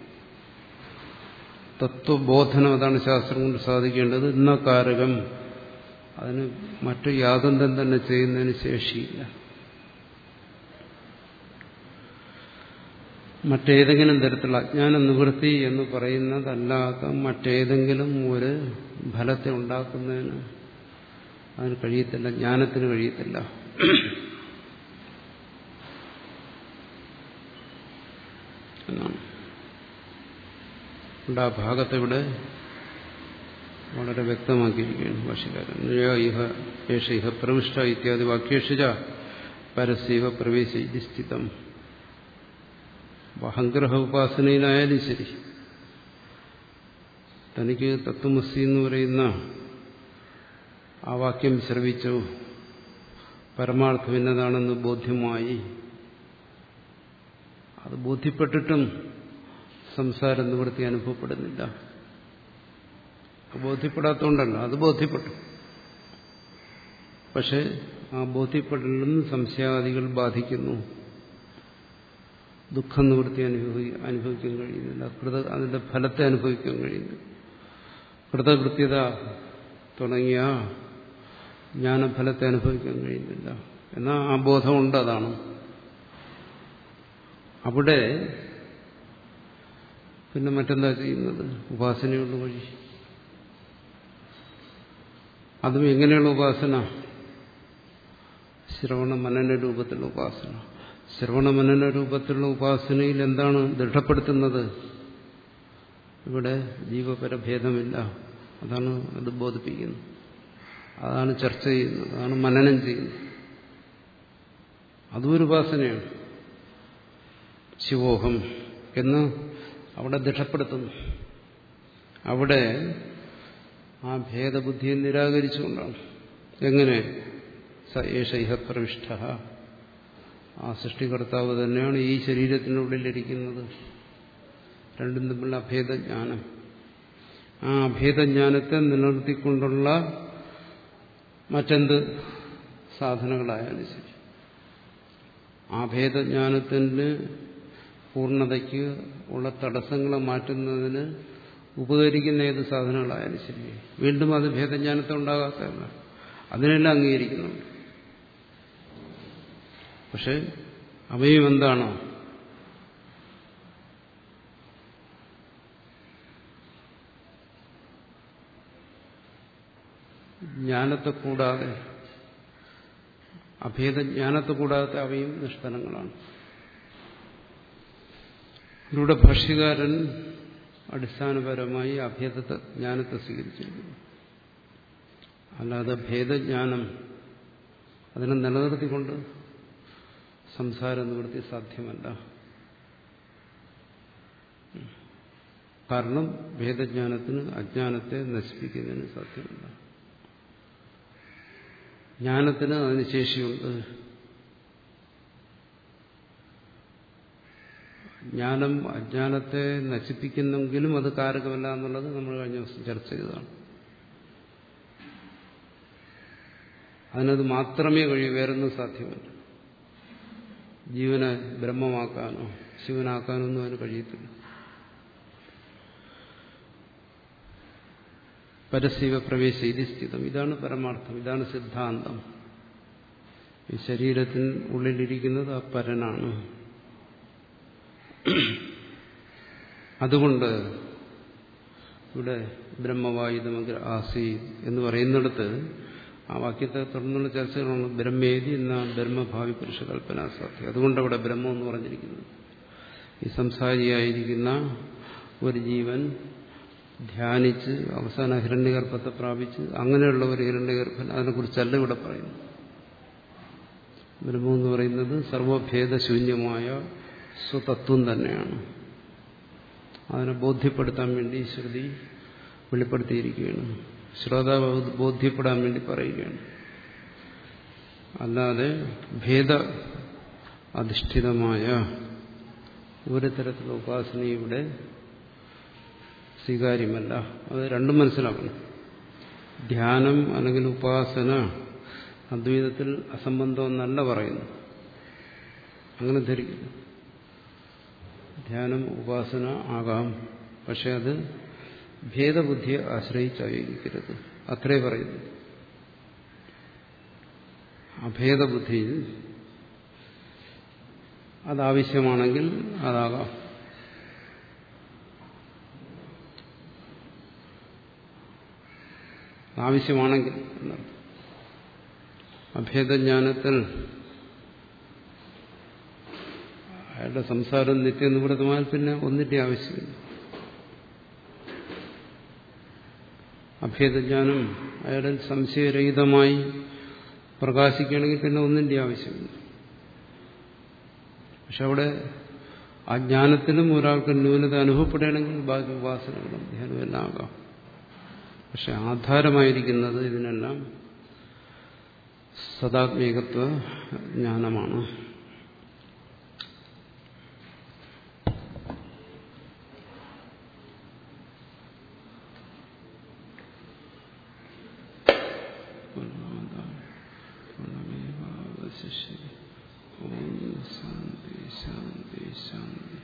തത്വബോധനം, അതാണ് ശാസ്ത്രം കൊണ്ട് സാധിക്കേണ്ടത്. ഇന്ന കാരകം, അതിന് മറ്റു യാതൊന്നും തന്നെ ചെയ്യുന്നതിന് ശേഷിയില്ല. മറ്റേതെങ്കിലും തരത്തിലുള്ള അജ്ഞാന നിവൃത്തി എന്ന് പറയുന്നതല്ലാത്ത മറ്റേതെങ്കിലും ഒരു ഫലത്തെ ഉണ്ടാക്കുന്നതിന് അതിന് കഴിയത്തില്ല, ജ്ഞാനത്തിന് കഴിയത്തില്ല എന്നാണ്. ആ ഭാഗത്തെ ഇവിടെ വളരെ വ്യക്തമാക്കിയിരിക്കുകയാണ് ഭാഷ്യകാരൻ. യേഷ ഇഹ പ്രവിഷ്ട ഇത്യാദി വാക്യേഷ പരസ്യവ പ്രവേശ സ്ഥിതം. അഹംഗ്രഹ ഉപാസനയിലായാലും ശരി, തനിക്ക് തത്വമസി എന്ന് പറയുന്ന ആ വാക്യം ശ്രവിച്ചു, പരമാർത്ഥം എന്നതാണെന്ന് ബോധ്യമായി, അത് ബോധ്യപ്പെട്ടിട്ടും സംസാര നിവൃത്തി അനുഭവപ്പെടുന്നില്ല. ബോധ്യപ്പെടാത്തതുകൊണ്ടല്ല, അത് ബോധ്യപ്പെട്ടു. പക്ഷെ ആ ബോധ്യപ്പെടലിൽ സംശയാദികൾ ബാധിക്കുന്നു. ദുഃഖം നിവൃത്തി അനുഭവി അനുഭവിക്കാൻ കഴിയുന്നില്ല, കൃത അതിന്റെ ഫലത്തെ അനുഭവിക്കാൻ കഴിയുന്നു. കൃതകൃത്യത തുടങ്ങിയ ജ്ഞാനഫലത്തെ അനുഭവിക്കാൻ കഴിയുന്നില്ല. എന്നാൽ ആ ബോധമുണ്ട്, അതാണ്. അവിടെ പിന്നെ മറ്റെന്താ ചെയ്യുന്നത്? ഉപാസനയുള്ള വഴി. അതും എങ്ങനെയുള്ള ഉപാസന? ശ്രവണ മനന രൂപത്തിലുള്ള ഉപാസന. ശ്രവണ മനന രൂപത്തിലുള്ള ഉപാസനയിൽ എന്താണ് ദൃഢപ്പെടുത്തുന്നത്? ഇവിടെ ജീവപരഭേദമില്ല, അതാണ് അത് ബോധിപ്പിക്കുന്നത്, അതാണ് ചർച്ച ചെയ്യുന്നത്, അതാണ് മനനം ചെയ്യുന്നത്. അതും ഒരു ഉപാസനയാണ്. ശിവോഹം എന്ന് അവിടെ ദൃഢപ്പെടുത്തുന്നു. അവിടെ ആ ഭേദബുദ്ധിയെ നിരാകരിച്ചുകൊണ്ടാണ്. എങ്ങനെ? സ ഏഷ ഇഹ പ്രവിഷ്ട, ആ സൃഷ്ടികർത്താവ് തന്നെയാണ് ഈ ശരീരത്തിനുള്ളിലിരിക്കുന്നത്. രണ്ടും തമ്മിലുള്ള അഭേദജ്ഞാനം. ആ അഭേദജ്ഞാനത്തെ നിലനിർത്തിക്കൊണ്ടുള്ള മറ്റെന്ത് സാധനങ്ങളായാലും ശരി, ആ ഭേദജ്ഞാനത്തിന്റെ പൂർണ്ണതയ്ക്ക് ഉള്ള തടസ്സങ്ങളെ മാറ്റുന്നതിന് ഉപകരിക്കുന്ന ഏത് സാധനങ്ങളായാലും ശരി, വീണ്ടും അത് ഭേദജ്ഞാനത്തെ ഉണ്ടാകാത്തതല്ല, അതിനെല്ലാം അംഗീകരിക്കുന്നുണ്ട്. പക്ഷെ അവയും എന്താണ്? ജ്ഞാനത്തെ കൂടാതെ, അഭേദജ്ഞാനത്തെ കൂടാതെ അവയും നിഷ്ഫലങ്ങളാണ്. ഇതിലൂടെ ഭാഷ്യകാരൻ അടിസ്ഥാനപരമായി അഭേദത്തെ ജ്ഞാനത്തെ സ്വീകരിച്ചിരിക്കുന്നു. അല്ലാതെ ഭേദജ്ഞാനം അതിനെ നിലനിർത്തിക്കൊണ്ട് സംസാര നിവൃത്തി സാധ്യമല്ല. കാരണം ഭേദജ്ഞാനത്തിന് അജ്ഞാനത്തെ നശിപ്പിക്കുന്നതിന് സാധ്യമല്ല. ജ്ഞാനത്തിന് അതിന് ശേഷിയുണ്ട്. ജ്ഞാനം അജ്ഞാനത്തെ നശിപ്പിക്കുന്നെങ്കിലും അത് കാരകമല്ല എന്നുള്ളത് നമ്മൾ കഴിഞ്ഞ ദിവസം ചർച്ച ചെയ്തതാണ്. അതിനത് മാത്രമേ കഴിയൂ, വേറൊന്നും സാധ്യമല്ല. ജീവനെ ബ്രഹ്മമാക്കാനോ ശിവനാക്കാനോ ഒന്നും അതിന് കഴിയത്തില്ല. പരസ്യവ പ്രവേശ ഇതി സ്ഥിതം, ഇതാണ് പരമാർത്ഥം, ഇതാണ് സിദ്ധാന്തം. ഈ ശരീരത്തിന് ഉള്ളിലിരിക്കുന്നത് ആ പരനാണ്. അതുകൊണ്ട് ഇവിടെ ബ്രഹ്മവായുധമഗ്ര ആസി എന്ന് പറയുന്നിടത്ത് ആ വാക്യത്തെ തുടർന്നുള്ള ചർച്ചകളാണ്. ബ്രഹ്മേതി എന്ന ബ്രഹ്മഭാവി പുരുഷ കൽപ്പന സാധ്യം. അതുകൊണ്ടവിടെ ബ്രഹ്മം എന്ന് പറഞ്ഞിരിക്കുന്നത്. ഈ സംസാരിയായിരിക്കുന്ന ഒരു ജീവൻ ധ്യാനിച്ച് അവസാന ഹിരണ്യഗർഭത്തെ പ്രാപിച്ച് അങ്ങനെയുള്ള ഒരു ഹിരണ്യഗർഭൻ, അതിനെക്കുറിച്ചല്ല ഇവിടെ പറയുന്നു. ബ്രഹ്മം എന്ന് പറയുന്നത് സർവഭേദശൂന്യമായ സ്വതത്വം തന്നെയാണ്. അതിനെ ബോധ്യപ്പെടുത്താൻ വേണ്ടി ശ്രുതി വെളിപ്പെടുത്തിയിരിക്കുകയാണ്. ശ്രോതാവ് ബോധ്യപ്പെടാൻ വേണ്ടി പറയുകയാണ്. അല്ലാതെ ഭേദ അധിഷ്ഠിതമായ ഒരു തരത്തിലുള്ള ഉപാസന ഇവിടെ സ്വീകാര്യമല്ല. അത് രണ്ടും മനസ്സിലാക്കണം. ധ്യാനം അല്ലെങ്കിൽ ഉപാസന അദ്വൈതത്തിൽ അസംബന്ധം എന്നല്ല പറയുന്നു. അങ്ങനെ ധരിക്കുന്നു. ധ്യാനം ഉപാസന ആകാം, പക്ഷെ അത് ഭേദബുദ്ധിയെ ആശ്രയിച്ചായിരിക്കരുത്, അത്രേ പറയുന്നു. അഭേദബുദ്ധിയിൽ അതാവശ്യമാണെങ്കിൽ അതാകാം. ആവശ്യമാണെങ്കിൽ എന്നർത്ഥം. അഭേദജ്ഞാനത്തിൽ അയാളുടെ സംസാരം നിത്യനിവൃത്തമായാൽ പിന്നെ ഒന്നിന്റെ ആവശ്യമില്ല. അഭേദജ്ഞാനം അയാളിൽ സംശയരഹിതമായി പ്രകാശിക്കുകയാണെങ്കിൽ പിന്നെ ഒന്നിന്റെ ആവശ്യമില്ല. പക്ഷെ അവിടെ ആ ജ്ഞാനത്തിലും ഒരാൾക്ക് ന്യൂനത അനുഭവപ്പെടുകയാണെങ്കിൽ ബാക്കി ഉപാസനകളും ധ്യാനവും എല്ലാം ആകാം. പക്ഷെ ആധാരമായിരിക്കുന്നത് ഇതിനെല്ലാം സദാത്മികത്വ ജ്ഞാനമാണ്. ഓം ശാന്തി ശാന്തി ശാന്തി.